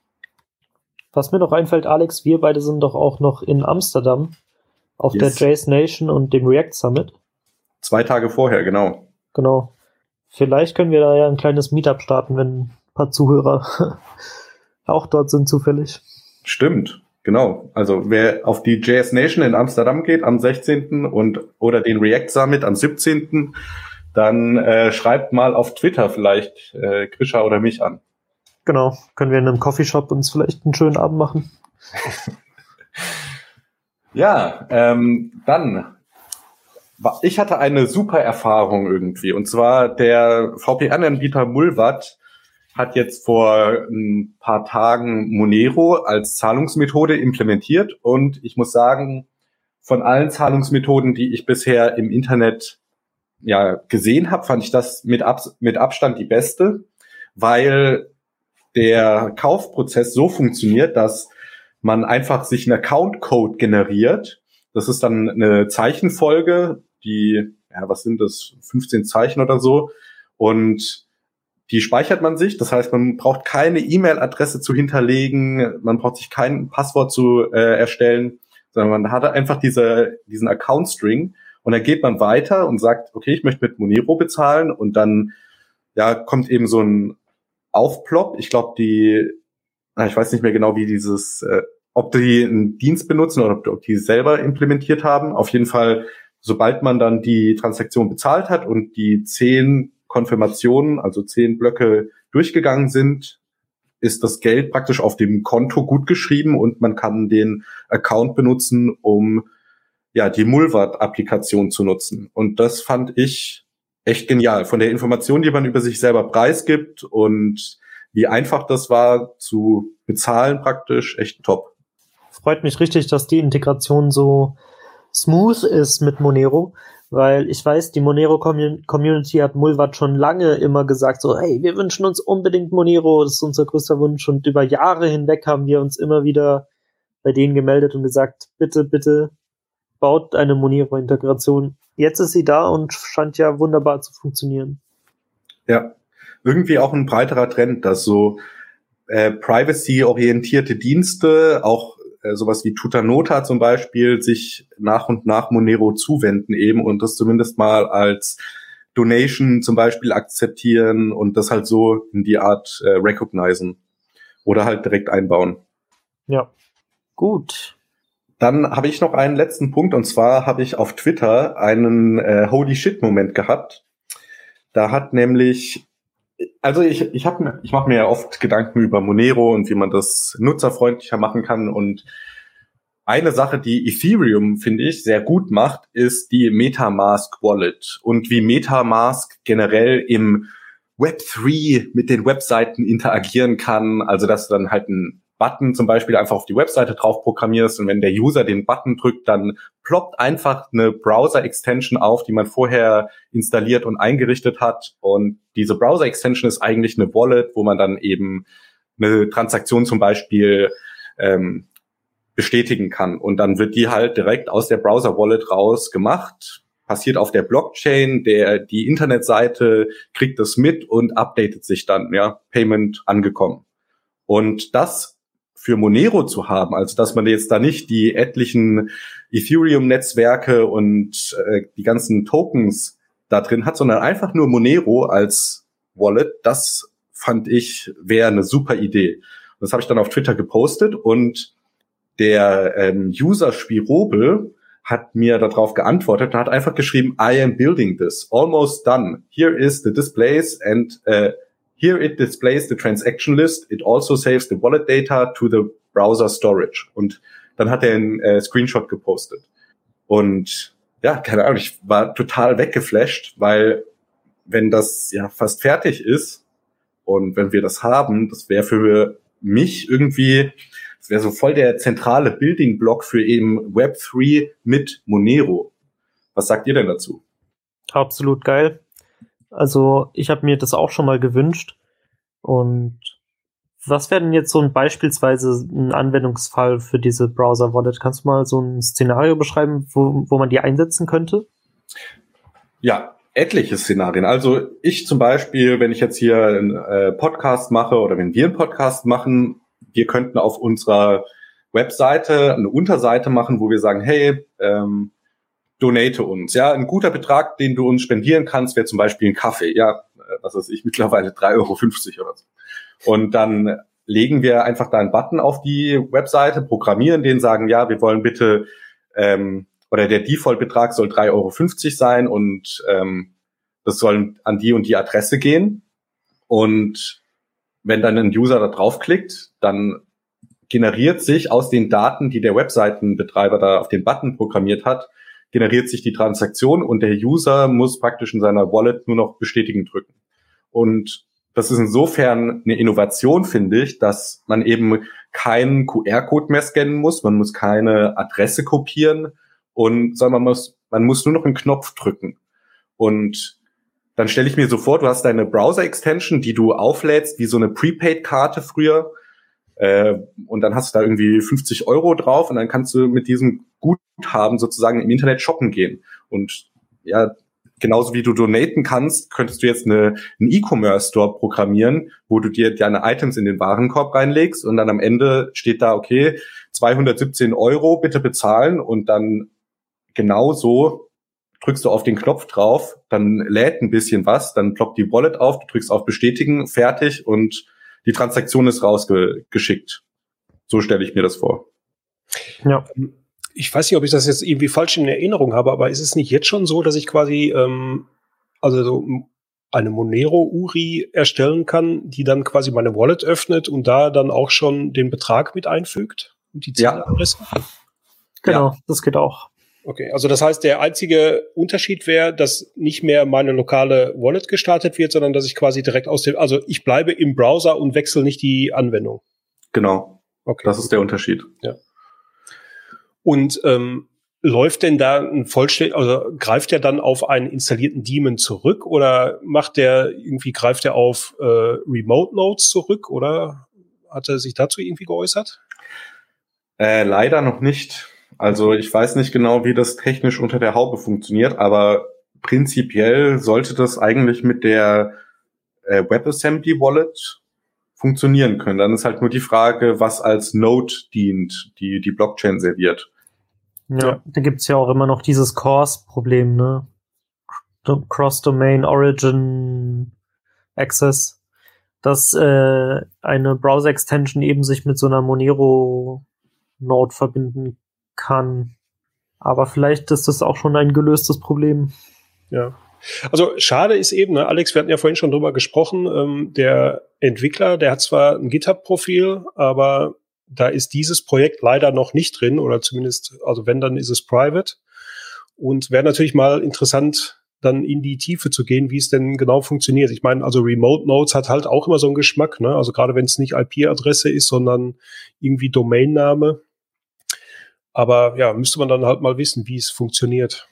Was mir noch einfällt, Alex, wir beide sind doch auch noch in Amsterdam auf der JS Nation und dem React Summit. 2 Tage vorher, genau. Genau. Vielleicht können wir da ja ein kleines Meetup starten, wenn ein paar Zuhörer auch dort sind zufällig. Stimmt, genau. Also wer auf die JS Nation in Amsterdam geht am 16. oder den React Summit am 17., dann schreibt mal auf Twitter vielleicht Grisha oder mich an. Genau. Können wir in einem Coffeeshop uns vielleicht einen schönen Abend machen. Ja, dann, ich hatte eine super Erfahrung irgendwie, und zwar der VPN-Anbieter Mullvad hat jetzt vor ein paar Tagen Monero als Zahlungsmethode implementiert, und ich muss sagen, von allen Zahlungsmethoden, die ich bisher im Internet ja gesehen habe, fand ich das mit Abstand die beste, weil der Kaufprozess so funktioniert, dass man einfach sich einen Account-Code generiert. Das ist dann eine Zeichenfolge, die, ja, was sind das, 15 Zeichen oder so. Und die speichert man sich. Das heißt, man braucht keine E-Mail-Adresse zu hinterlegen, man braucht sich kein Passwort zu erstellen, sondern man hat einfach diesen Account-String, und dann geht man weiter und sagt, okay, ich möchte mit Monero bezahlen, und dann ja kommt eben so ein Aufplopp. Ich glaube, ich weiß nicht mehr genau, wie dieses ob die einen Dienst benutzen oder ob die selber implementiert haben. Auf jeden Fall, sobald man dann die Transaktion bezahlt hat und die 10 Konfirmationen, also 10 Blöcke durchgegangen sind, ist das Geld praktisch auf dem Konto gutgeschrieben und man kann den Account benutzen, um ja die Mullvad-Applikation zu nutzen. Und das fand ich echt genial. Von der Information, die man über sich selber preisgibt und wie einfach das war zu bezahlen praktisch, echt top. Freut mich richtig, dass die Integration so smooth ist mit Monero, weil ich weiß, die Monero-Community hat Mullvad schon lange immer gesagt, so, hey, wir wünschen uns unbedingt Monero, das ist unser größter Wunsch, und über Jahre hinweg haben wir uns immer wieder bei denen gemeldet und gesagt, bitte, bitte baut eine Monero-Integration. Jetzt ist sie da und scheint ja wunderbar zu funktionieren. Ja, irgendwie auch ein breiterer Trend, dass so privacy-orientierte Dienste, auch sowas wie Tutanota zum Beispiel, sich nach und nach Monero zuwenden eben und das zumindest mal als Donation zum Beispiel akzeptieren und das halt so in die Art recognizen oder halt direkt einbauen. Ja, gut. Dann habe ich noch einen letzten Punkt und zwar habe ich auf Twitter einen Holy Shit-Moment gehabt. Da hat nämlich also ich mache mir ja oft Gedanken über Monero und wie man das nutzerfreundlicher machen kann. Und eine Sache, die Ethereum, finde ich, sehr gut macht, ist die MetaMask Wallet und wie MetaMask generell im Web3 mit den Webseiten interagieren kann. Also dass du dann halt einen Button zum Beispiel einfach auf die Webseite drauf programmierst und wenn der User den Button drückt, dann ploppt einfach eine Browser-Extension auf, die man vorher installiert und eingerichtet hat. Und diese Browser-Extension ist eigentlich eine Wallet, wo man dann eben eine Transaktion zum Beispiel bestätigen kann. Und dann wird die halt direkt aus der Browser-Wallet raus gemacht, passiert auf der Blockchain, die Internetseite kriegt das mit und updatet sich dann, ja, Payment angekommen. Und das für Monero zu haben, also dass man jetzt da nicht die etlichen Ethereum-Netzwerke und die ganzen Tokens da drin hat, sondern einfach nur Monero als Wallet, das fand ich, wäre eine super Idee. Und das habe ich dann auf Twitter gepostet und der User Spirobe hat mir darauf geantwortet und hat einfach geschrieben, I am building this, almost done. Here is the displays and here it displays the transaction list. It also saves the wallet data to the browser storage. Und dann hat er einen Screenshot gepostet. Und ja, keine Ahnung, ich war total weggeflasht, weil wenn das ja fast fertig ist und wenn wir das haben, das wäre für mich irgendwie, das wäre so voll der zentrale Building-Block für eben Web3 mit Monero. Was sagt ihr denn dazu? Absolut geil. Also ich habe mir das auch schon mal gewünscht. Und was wäre denn jetzt so beispielsweise ein Anwendungsfall für diese Browser-Wallet? Kannst du mal so ein Szenario beschreiben, wo man die einsetzen könnte? Ja, etliche Szenarien. Also ich zum Beispiel, wenn ich jetzt hier einen Podcast mache oder wenn wir einen Podcast machen, wir könnten auf unserer Webseite eine Unterseite machen, wo wir sagen, hey, donate uns. Ja, ein guter Betrag, den du uns spendieren kannst, wäre zum Beispiel ein Kaffee. Ja, was weiß ich, mittlerweile 3,50 € oder so. Und dann legen wir einfach da einen Button auf die Webseite, programmieren den, sagen, ja, wir wollen bitte, oder der Default-Betrag soll 3,50 € sein und das soll an die und die Adresse gehen. Und wenn dann ein User da draufklickt, dann generiert sich aus den Daten, die der Webseitenbetreiber da auf den Button programmiert hat, generiert sich die Transaktion und der User muss praktisch in seiner Wallet nur noch bestätigen drücken. Und das ist insofern eine Innovation, finde ich, dass man eben keinen QR-Code mehr scannen muss, man muss keine Adresse kopieren sondern man muss nur noch einen Knopf drücken. Und dann stelle ich mir so vor, du hast deine Browser-Extension, die du auflädst, wie so eine Prepaid-Karte früher, und dann hast du da irgendwie 50 € drauf und dann kannst du mit diesem Guthaben sozusagen im Internet shoppen gehen. Und ja, genauso wie du donaten kannst, könntest du jetzt einen E-Commerce-Store programmieren, wo du dir deine Items in den Warenkorb reinlegst und dann am Ende steht da, okay, 217 € bitte bezahlen und dann genauso drückst du auf den Knopf drauf, dann lädt ein bisschen was, dann ploppt die Wallet auf, du drückst auf Bestätigen, fertig und die Transaktion ist rausgeschickt. So stelle ich mir das vor. Ja. Ich weiß nicht, ob ich das jetzt irgendwie falsch in Erinnerung habe, aber ist es nicht jetzt schon so, dass ich quasi also so eine Monero-URI erstellen kann, die dann quasi meine Wallet öffnet und da dann auch schon den Betrag mit einfügt und die Zieladresse? Genau, Ja. das geht auch. Okay, also das heißt, der einzige Unterschied wäre, dass nicht mehr meine lokale Wallet gestartet wird, sondern dass ich quasi direkt also ich bleibe im Browser und wechsle nicht die Anwendung. Genau. Okay. Das ist der Unterschied. Ja. Und läuft denn da ein also greift der dann auf einen installierten Daemon zurück oder greift er auf Remote Nodes zurück oder hat er sich dazu irgendwie geäußert? Leider noch nicht. Also ich weiß nicht genau, wie das technisch unter der Haube funktioniert, aber prinzipiell sollte das eigentlich mit der WebAssembly Wallet funktionieren können. Dann ist halt nur die Frage, was als Node dient, die Blockchain serviert. Ja, da gibt's ja auch immer noch dieses CORS-Problem, ne? Cross-Domain Origin Access, dass eine Browser-Extension eben sich mit so einer Monero-Node verbinden kann. Aber vielleicht ist das auch schon ein gelöstes Problem. Ja. Also schade ist eben, ne, Alex, wir hatten ja vorhin schon drüber gesprochen, der Entwickler, der hat zwar ein GitHub-Profil, aber da ist dieses Projekt leider noch nicht drin oder zumindest, also wenn, dann ist es private und wäre natürlich mal interessant, dann in die Tiefe zu gehen, wie es denn genau funktioniert. Ich meine, also Remote Nodes hat halt auch immer so einen Geschmack, ne? Also gerade wenn es nicht IP-Adresse ist, sondern irgendwie Domainname. Aber ja, müsste man dann halt mal wissen, wie es funktioniert.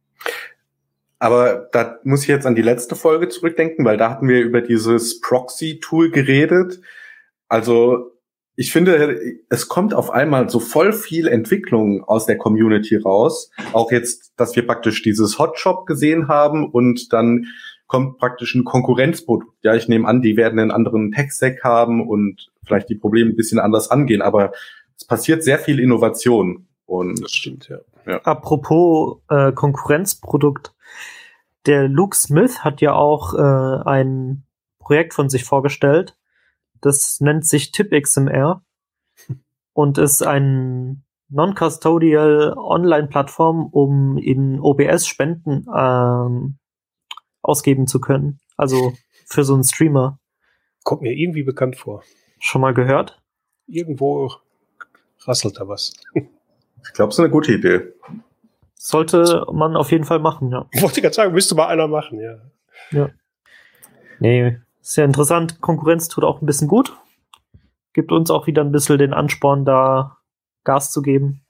Aber da muss ich jetzt an die letzte Folge zurückdenken, weil da hatten wir über dieses Proxy-Tool geredet. Also ich finde, es kommt auf einmal so voll viel Entwicklung aus der Community raus. Auch jetzt, dass wir praktisch dieses Hotshop gesehen haben und dann kommt praktisch ein Konkurrenzprodukt. Ja, ich nehme an, die werden einen anderen Tech-Stack haben und vielleicht die Probleme ein bisschen anders angehen. Aber es passiert sehr viel Innovation. Und das stimmt, ja. Apropos Konkurrenzprodukt. Der Luke Smith hat ja auch ein Projekt von sich vorgestellt. Das nennt sich TipXMR und ist ein non-custodial Online-Plattform, um in OBS Spenden ausgeben zu können. Also für so einen Streamer. Kommt mir irgendwie bekannt vor. Schon mal gehört? Irgendwo rasselt da was. Ich glaube, es ist eine gute Idee. Sollte man auf jeden Fall machen, ja. Ich wollte gerade sagen, müsste mal einer machen, ja. Ja. Nee, sehr interessant. Konkurrenz tut auch ein bisschen gut. Gibt uns auch wieder ein bisschen den Ansporn, da Gas zu geben.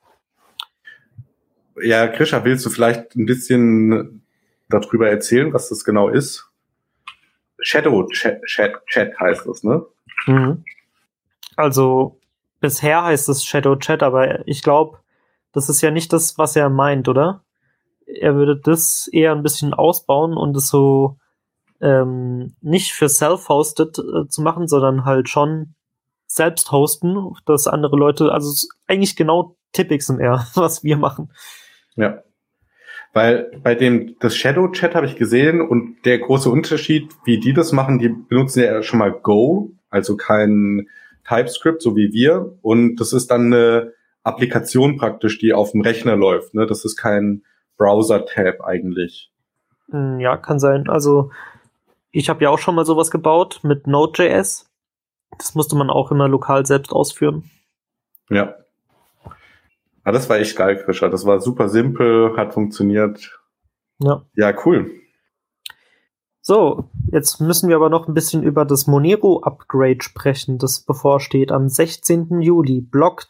Ja, Krisha, willst du vielleicht ein bisschen darüber erzählen, was das genau ist? Shadow Chat heißt das, ne? Mhm. Also, bisher heißt es Shadow Chat, aber ich glaube, das ist ja nicht das, was er meint, oder? Er würde das eher ein bisschen ausbauen und es so nicht für self-hosted zu machen, sondern halt schon selbst hosten, dass andere Leute, also eigentlich genau TipXMR, was wir machen. Ja. Weil bei das Shadow Chat habe ich gesehen und der große Unterschied, wie die das machen, die benutzen ja schon mal Go, also kein TypeScript, so wie wir. Und das ist dann eine Applikation praktisch, die auf dem Rechner läuft. Ne? Das ist kein Browser-Tab eigentlich. Ja, kann sein. Also ich habe ja auch schon mal sowas gebaut mit Node.js. Das musste man auch immer lokal selbst ausführen. Ja. Ah, das war echt geil, Krisha. Das war super simpel, hat funktioniert. Ja. Ja, cool. So, jetzt müssen wir aber noch ein bisschen über das Monero-Upgrade sprechen, das bevorsteht am 16. Juli. Block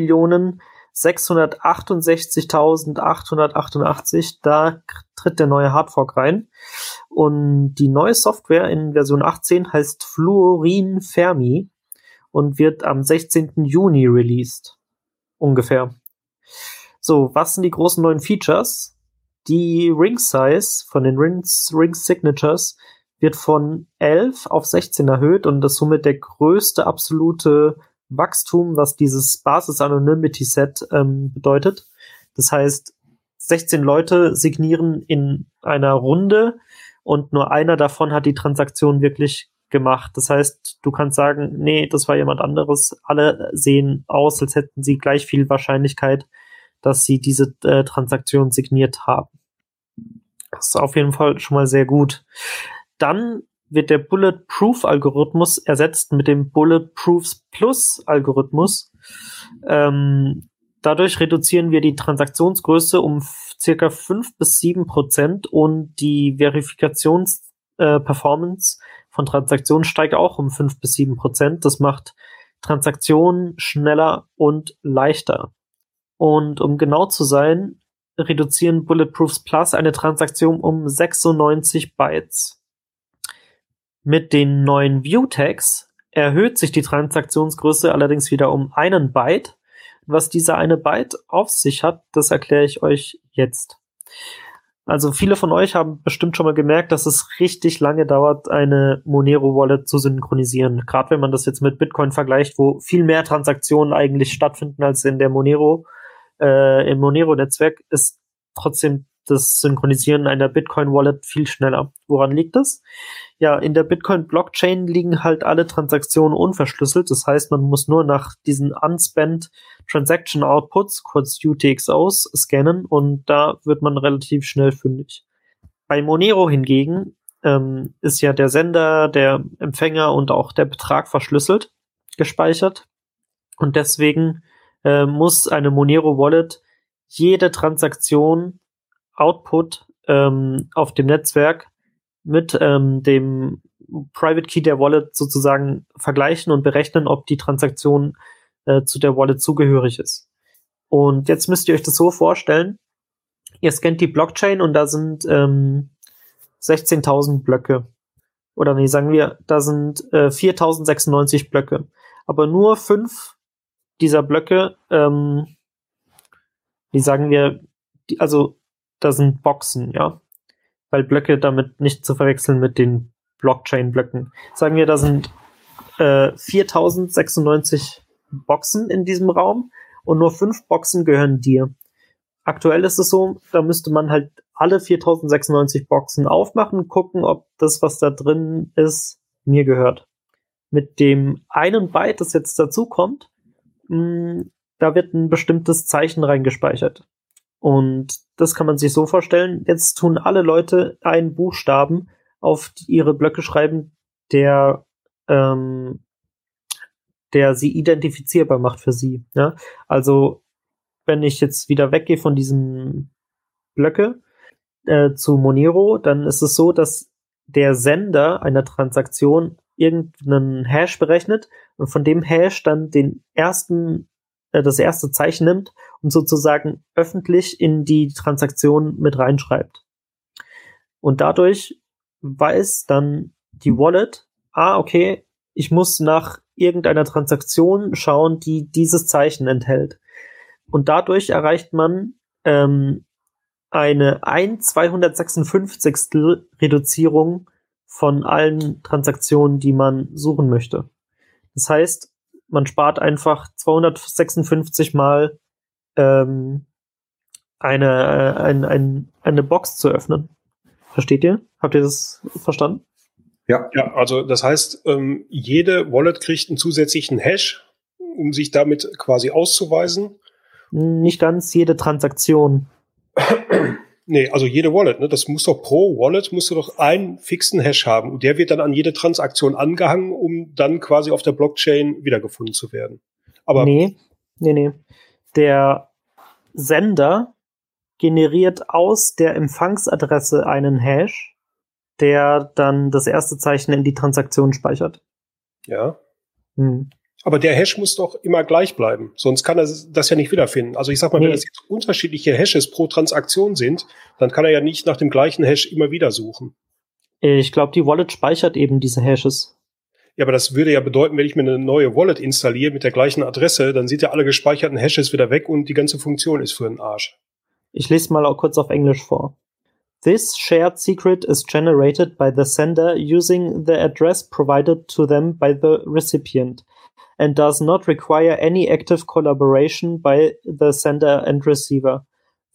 2.668.888. Da tritt der neue Hardfork rein. Und die neue Software in Version 18 heißt Fluorin Fermi und wird am 16. Juni released. Ungefähr. So, was sind die großen neuen Features? Die Ring Size von den Ring Signatures wird von 11 auf 16 erhöht und das ist somit der größte absolute Wachstum, was dieses Basis Anonymity Set bedeutet. Das heißt, 16 Leute signieren in einer Runde und nur einer davon hat die Transaktion wirklich gemacht. Das heißt, du kannst sagen, nee, das war jemand anderes. Alle sehen aus, als hätten sie gleich viel Wahrscheinlichkeit, dass sie diese Transaktion signiert haben. Das ist auf jeden Fall schon mal sehr gut. Dann wird der Bulletproof-Algorithmus ersetzt mit dem Bulletproofs-Plus-Algorithmus. Dadurch reduzieren wir die Transaktionsgröße um circa 5-7% und die Verifikationsperformance von Transaktionen steigt auch um 5-7%. Das macht Transaktionen schneller und leichter. Und um genau zu sein, reduzieren Bulletproofs Plus eine Transaktion um 96 Bytes. Mit den neuen View-Tags erhöht sich die Transaktionsgröße allerdings wieder um 1 Byte. Was dieser eine Byte auf sich hat, das erkläre ich euch jetzt. Also viele von euch haben bestimmt schon mal gemerkt, dass es richtig lange dauert, eine Monero-Wallet zu synchronisieren. Gerade wenn man das jetzt mit Bitcoin vergleicht, wo viel mehr Transaktionen eigentlich stattfinden als in der Monero. Im Monero-Netzwerk ist trotzdem das Synchronisieren einer Bitcoin-Wallet viel schneller. Woran liegt das? Ja, in der Bitcoin-Blockchain liegen halt alle Transaktionen unverschlüsselt. Das heißt, man muss nur nach diesen Unspent Transaction Outputs, kurz UTXOs, scannen und da wird man relativ schnell fündig. Bei Monero hingegen ist ja der Sender, der Empfänger und auch der Betrag verschlüsselt gespeichert und deswegen muss eine Monero-Wallet jede Transaktion Output auf dem Netzwerk mit dem Private Key der Wallet sozusagen vergleichen und berechnen, ob die Transaktion zu der Wallet zugehörig ist. Und jetzt müsst ihr euch das so vorstellen, ihr scannt die Blockchain und da sind 16.000 Blöcke. Oder nee, sagen wir, da sind 4.096 Blöcke. Aber nur 5 dieser Blöcke, die sagen wir, also da sind Boxen, ja. Weil Blöcke damit nicht zu verwechseln mit den Blockchain-Blöcken. Sagen wir, da sind 4.096 Boxen in diesem Raum und nur 5 Boxen gehören dir. Aktuell ist es so, da müsste man halt alle 4.096 Boxen aufmachen, gucken, ob das, was da drin ist, mir gehört. Mit dem einen Byte, das jetzt dazu kommt, da wird ein bestimmtes Zeichen reingespeichert. Und das kann man sich so vorstellen, jetzt tun alle Leute einen Buchstaben auf ihre Blöcke schreiben, der sie identifizierbar macht für sie. Ja? Also wenn ich jetzt wieder weggehe von diesen Blöcke zu Monero, dann ist es so, dass der Sender einer Transaktion irgendeinen Hash berechnet und von dem Hash dann das erste Zeichen nimmt und sozusagen öffentlich in die Transaktion mit reinschreibt. Und dadurch weiß dann die Wallet, okay, ich muss nach irgendeiner Transaktion schauen, die dieses Zeichen enthält. Und dadurch erreicht man eine 1/256 Reduzierung von allen Transaktionen, die man suchen möchte. Das heißt, man spart einfach 256 Mal eine Box zu öffnen. Versteht ihr? Habt ihr das verstanden? Ja, also das heißt, jede Wallet kriegt einen zusätzlichen Hash, um sich damit quasi auszuweisen. Nicht ganz jede Transaktion. Nee, also jede Wallet, ne? Das muss doch pro Wallet musst du doch einen fixen Hash haben. Und der wird dann an jede Transaktion angehangen, um dann quasi auf der Blockchain wiedergefunden zu werden. Aber Nee. Der Sender generiert aus der Empfangsadresse einen Hash, der dann das erste Zeichen in die Transaktion speichert. Ja. Aber der Hash muss doch immer gleich bleiben, sonst kann er das ja nicht wiederfinden. Also ich sag mal, wenn das jetzt unterschiedliche Hashes pro Transaktion sind, dann kann er ja nicht nach dem gleichen Hash immer wieder suchen. Ich glaube, die Wallet speichert eben diese Hashes. Ja, aber das würde ja bedeuten, wenn ich mir eine neue Wallet installiere mit der gleichen Adresse, dann sind ja alle gespeicherten Hashes wieder weg und die ganze Funktion ist für den Arsch. Ich lese mal auch kurz auf Englisch vor. This shared secret is generated by the sender using the address provided to them by the recipient and does not require any active collaboration by the sender and receiver.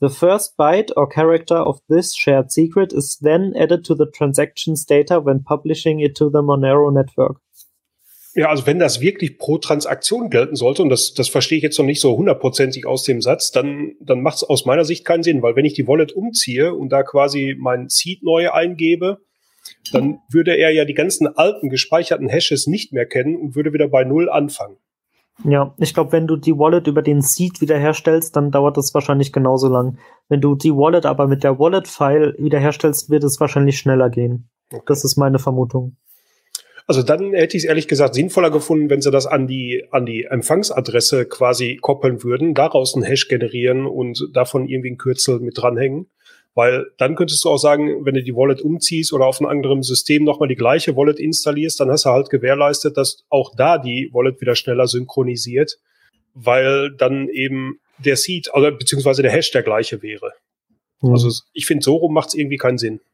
The first byte or character of this shared secret is then added to the transaction's data when publishing it to the Monero network. Ja, also wenn das wirklich pro Transaktion gelten sollte, und das verstehe ich jetzt noch nicht so hundertprozentig aus dem Satz, dann macht es aus meiner Sicht keinen Sinn, weil wenn ich die Wallet umziehe und da quasi mein Seed neu eingebe, dann würde er ja die ganzen alten gespeicherten Hashes nicht mehr kennen und würde wieder bei Null anfangen. Ja, ich glaube, wenn du die Wallet über den Seed wiederherstellst, dann dauert das wahrscheinlich genauso lang. Wenn du die Wallet aber mit der Wallet-File wiederherstellst, wird es wahrscheinlich schneller gehen. Okay. Das ist meine Vermutung. Also dann hätte ich es ehrlich gesagt sinnvoller gefunden, wenn sie das an die Empfangsadresse quasi koppeln würden, daraus einen Hash generieren und davon irgendwie ein Kürzel mit dranhängen. Weil dann könntest du auch sagen, wenn du die Wallet umziehst oder auf einem anderen System nochmal die gleiche Wallet installierst, dann hast du halt gewährleistet, dass auch da die Wallet wieder schneller synchronisiert, weil dann eben der Seed, oder beziehungsweise der Hash der gleiche wäre. Also ich finde, so rum macht es irgendwie keinen Sinn.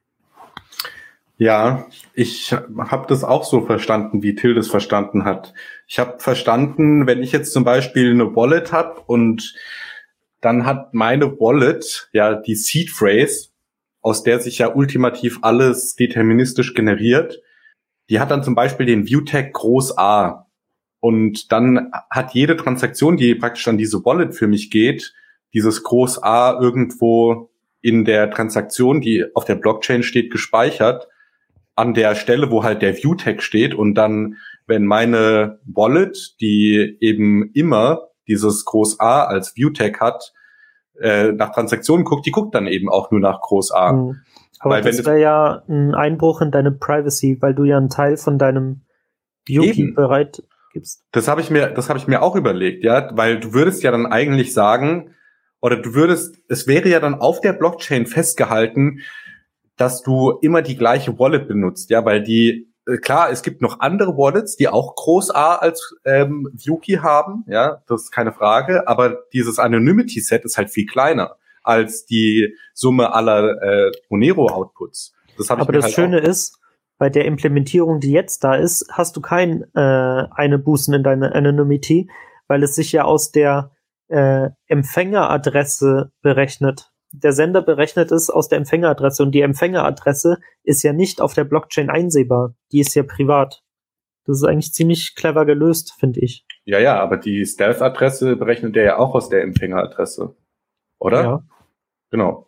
Ja, ich habe das auch so verstanden, wie Till das verstanden hat. Ich habe verstanden, wenn ich jetzt zum Beispiel eine Wallet habe und dann hat meine Wallet ja die Seed Phrase, aus der sich ja ultimativ alles deterministisch generiert. Die hat dann zum Beispiel den Viewtag groß A. Und dann hat jede Transaktion, die praktisch an diese Wallet für mich geht, dieses groß A irgendwo in der Transaktion, die auf der Blockchain steht, gespeichert, an der Stelle, wo halt der Viewtag steht. Und dann, wenn meine Wallet, die eben immer dieses Groß A als Viewtag hat, nach Transaktionen guckt, die guckt dann eben auch nur nach Groß A. Mhm. Aber weil das wäre ja ein Einbruch in deine Privacy, weil du ja einen Teil von deinem Yuki bereit gibst. Das habe ich mir auch überlegt, ja, weil du würdest ja dann eigentlich sagen, oder es wäre ja dann auf der Blockchain festgehalten, dass du immer die gleiche Wallet benutzt, ja, weil klar, es gibt noch andere Wallets, die auch Groß A als Yuki haben, ja, das ist keine Frage, aber dieses Anonymity-Set ist halt viel kleiner als die Summe aller Monero-Outputs. Aber das Schöne ist, bei der Implementierung, die jetzt da ist, hast du kein eine Bußen in deiner Anonymity, weil es sich ja aus der Empfängeradresse berechnet. Der Sender berechnet es aus der Empfängeradresse und die Empfängeradresse ist ja nicht auf der Blockchain einsehbar. Die ist ja privat. Das ist eigentlich ziemlich clever gelöst, finde ich. Ja, aber die Stealth-Adresse berechnet der ja auch aus der Empfängeradresse. Oder? Ja. Genau.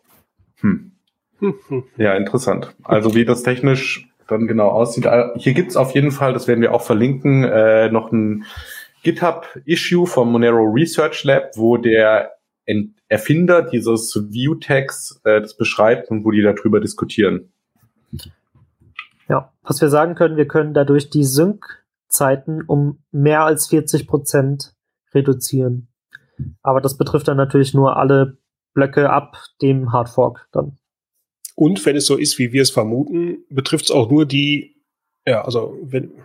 Ja, interessant. Also wie das technisch dann genau aussieht. Hier gibt's auf jeden Fall, das werden wir auch verlinken, noch ein GitHub-Issue vom Monero Research Lab, wo der Erfinder dieses Viewtags das beschreibt und wo die darüber diskutieren. Ja, was wir sagen können, wir können dadurch die Sync-Zeiten um mehr als 40% reduzieren. Aber das betrifft dann natürlich nur alle Blöcke ab dem Hardfork dann. Und wenn es so ist, wie wir es vermuten, betrifft es auch nur die, ja, also wenn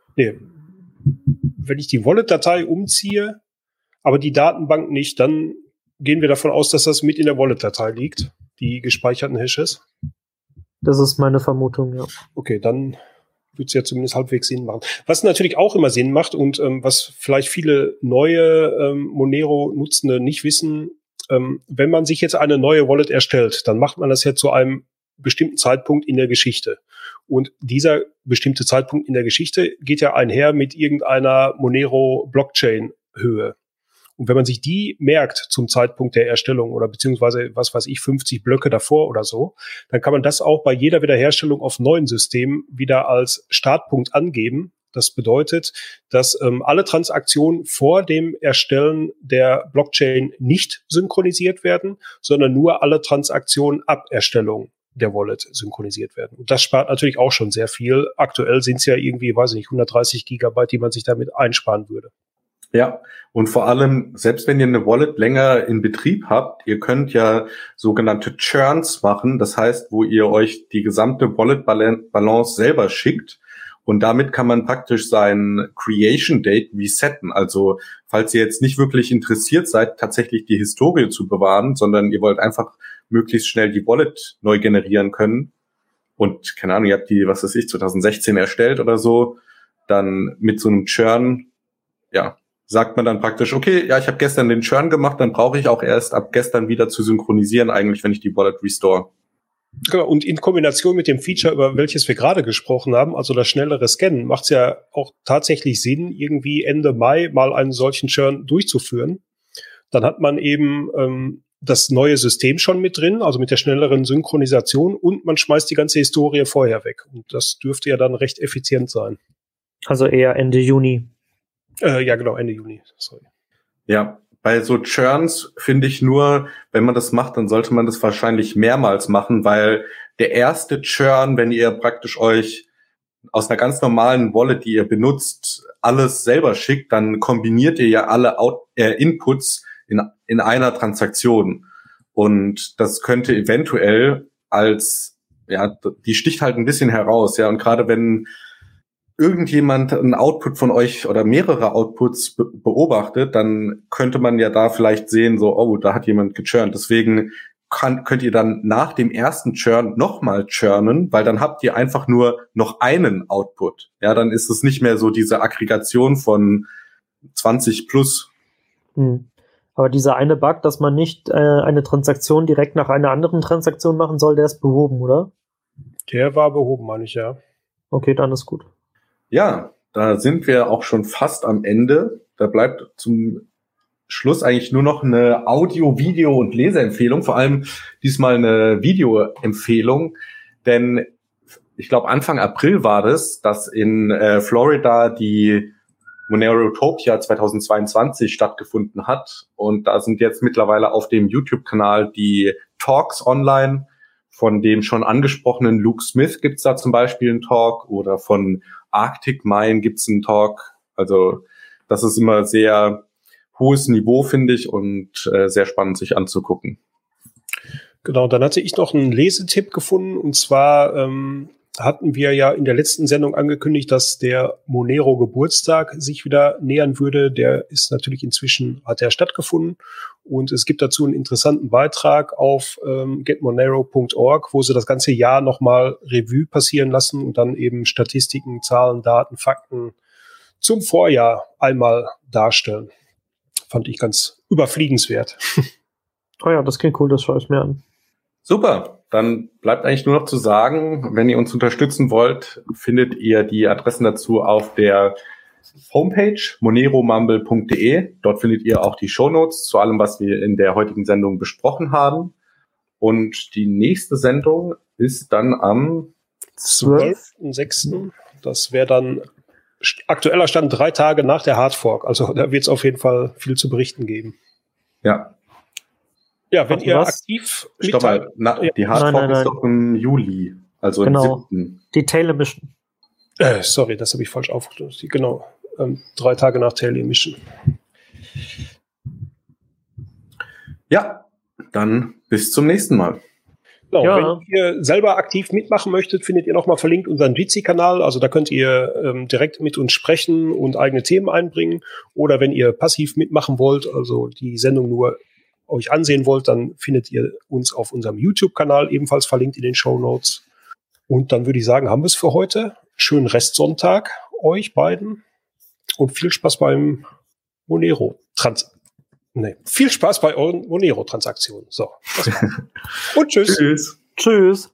ich die Wallet-Datei umziehe, aber die Datenbank nicht, dann gehen wir davon aus, dass das mit in der Wallet-Datei liegt, die gespeicherten Hashes? Das ist meine Vermutung, ja. Okay, dann wird es ja zumindest halbwegs Sinn machen. Was natürlich auch immer Sinn macht und was vielleicht viele neue Monero-Nutzende nicht wissen, wenn man sich jetzt eine neue Wallet erstellt, dann macht man das ja zu einem bestimmten Zeitpunkt in der Geschichte. Und dieser bestimmte Zeitpunkt in der Geschichte geht ja einher mit irgendeiner Monero-Blockchain-Höhe. Und wenn man sich die merkt zum Zeitpunkt der Erstellung oder beziehungsweise, 50 Blöcke davor oder so, dann kann man das auch bei jeder Wiederherstellung auf neuen Systemen wieder als Startpunkt angeben. Das bedeutet, dass alle Transaktionen vor dem Erstellen der Blockchain nicht synchronisiert werden, sondern nur alle Transaktionen ab Erstellung der Wallet synchronisiert werden. Und das spart natürlich auch schon sehr viel. Aktuell sind es ja irgendwie, 130 Gigabyte, die man sich damit einsparen würde. Ja, und vor allem, selbst wenn ihr eine Wallet länger in Betrieb habt, ihr könnt ja sogenannte Churns machen, das heißt, wo ihr euch die gesamte Wallet-Balance selber schickt und damit kann man praktisch sein Creation-Date resetten. Also, falls ihr jetzt nicht wirklich interessiert seid, tatsächlich die Historie zu bewahren, sondern ihr wollt einfach möglichst schnell die Wallet neu generieren können und, keine Ahnung, ihr habt die, 2016 erstellt oder so, dann mit so einem Churn, ja, sagt man dann praktisch, okay, ja, ich habe gestern den Churn gemacht, dann brauche ich auch erst ab gestern wieder zu synchronisieren, eigentlich, wenn ich die Wallet restore. Genau, und in Kombination mit dem Feature, über welches wir gerade gesprochen haben, also das schnellere Scannen, macht es ja auch tatsächlich Sinn, irgendwie Ende Mai mal einen solchen Churn durchzuführen. Dann hat man eben das neue System schon mit drin, also mit der schnelleren Synchronisation, und man schmeißt die ganze Historie vorher weg. Und das dürfte ja dann recht effizient sein. Also eher Ende Juni. Ja, genau, Ende Juni. Sorry. Ja, bei so Churns finde ich nur, wenn man das macht, dann sollte man das wahrscheinlich mehrmals machen, weil der erste Churn, wenn ihr praktisch euch aus einer ganz normalen Wallet, die ihr benutzt, alles selber schickt, dann kombiniert ihr ja alle Inputs in einer Transaktion. Und das könnte eventuell als, ja, die sticht halt ein bisschen heraus, ja. Und gerade wenn irgendjemand einen Output von euch oder mehrere Outputs beobachtet, dann könnte man ja da vielleicht sehen, so, oh, da hat jemand gechurnt. Deswegen könnt ihr dann nach dem ersten Churn nochmal churnen, weil dann habt ihr einfach nur noch einen Output. Ja, dann ist es nicht mehr so diese Aggregation von 20 plus. Aber dieser eine Bug, dass man nicht eine Transaktion direkt nach einer anderen Transaktion machen soll, der ist behoben, oder? Der war behoben, meine ich, ja. Okay, dann ist gut. Ja, da sind wir auch schon fast am Ende. Da bleibt zum Schluss eigentlich nur noch eine Audio-, Video- und Leseempfehlung, vor allem diesmal eine Videoempfehlung, denn ich glaube Anfang April war das, dass in Florida die Monerotopia 2022 stattgefunden hat, und da sind jetzt mittlerweile auf dem YouTube-Kanal die Talks online. Von dem schon angesprochenen Luke Smith gibt's da zum Beispiel einen Talk, oder von Arctic Mine gibt's einen Talk. Also das ist immer sehr hohes Niveau, finde ich, und sehr spannend sich anzugucken. Genau, dann hatte ich noch einen Lesetipp gefunden, und zwar hatten wir ja in der letzten Sendung angekündigt, dass der Monero Geburtstag sich wieder nähern würde. Der ist natürlich hat er stattgefunden, und es gibt dazu einen interessanten Beitrag auf getmonero.org, wo sie das ganze Jahr nochmal Revue passieren lassen und dann eben Statistiken, Zahlen, Daten, Fakten zum Vorjahr einmal darstellen. Fand ich ganz überfliegenswert. Oh ja, das klingt cool, das schaue ich mir an. Super, dann bleibt eigentlich nur noch zu sagen, wenn ihr uns unterstützen wollt, findet ihr die Adressen dazu auf der Homepage moneromumble.de. Dort findet ihr auch die Shownotes zu allem, was wir in der heutigen Sendung besprochen haben. Und die nächste Sendung ist dann am 12.06. Das wäre dann aktueller Stand 3 Tage nach der Hardfork. Also da wird es auf jeden Fall viel zu berichten geben. Ja. Ja, wenn ihr aktiv... Stopp mal, die Hardfork ist doch im Juli, also genau. im 7. Die Tail Emission. Sorry, das habe ich falsch aufgelöst. Genau, 3 Tage nach Tail Emission. Ja, dann bis zum nächsten Mal. Genau, ja. Wenn ihr selber aktiv mitmachen möchtet, findet ihr nochmal verlinkt unseren Jitsi-Kanal. Also da könnt ihr direkt mit uns sprechen und eigene Themen einbringen. Oder wenn ihr passiv mitmachen wollt, also die Sendung nur euch ansehen wollt, dann findet ihr uns auf unserem YouTube-Kanal, ebenfalls verlinkt in den Shownotes. Und dann würde ich sagen, haben wir es für heute. Schönen Restsonntag euch beiden und viel Spaß beim viel Spaß bei euren Monero-Transaktionen. So. Und tschüss. Tschüss. Tschüss.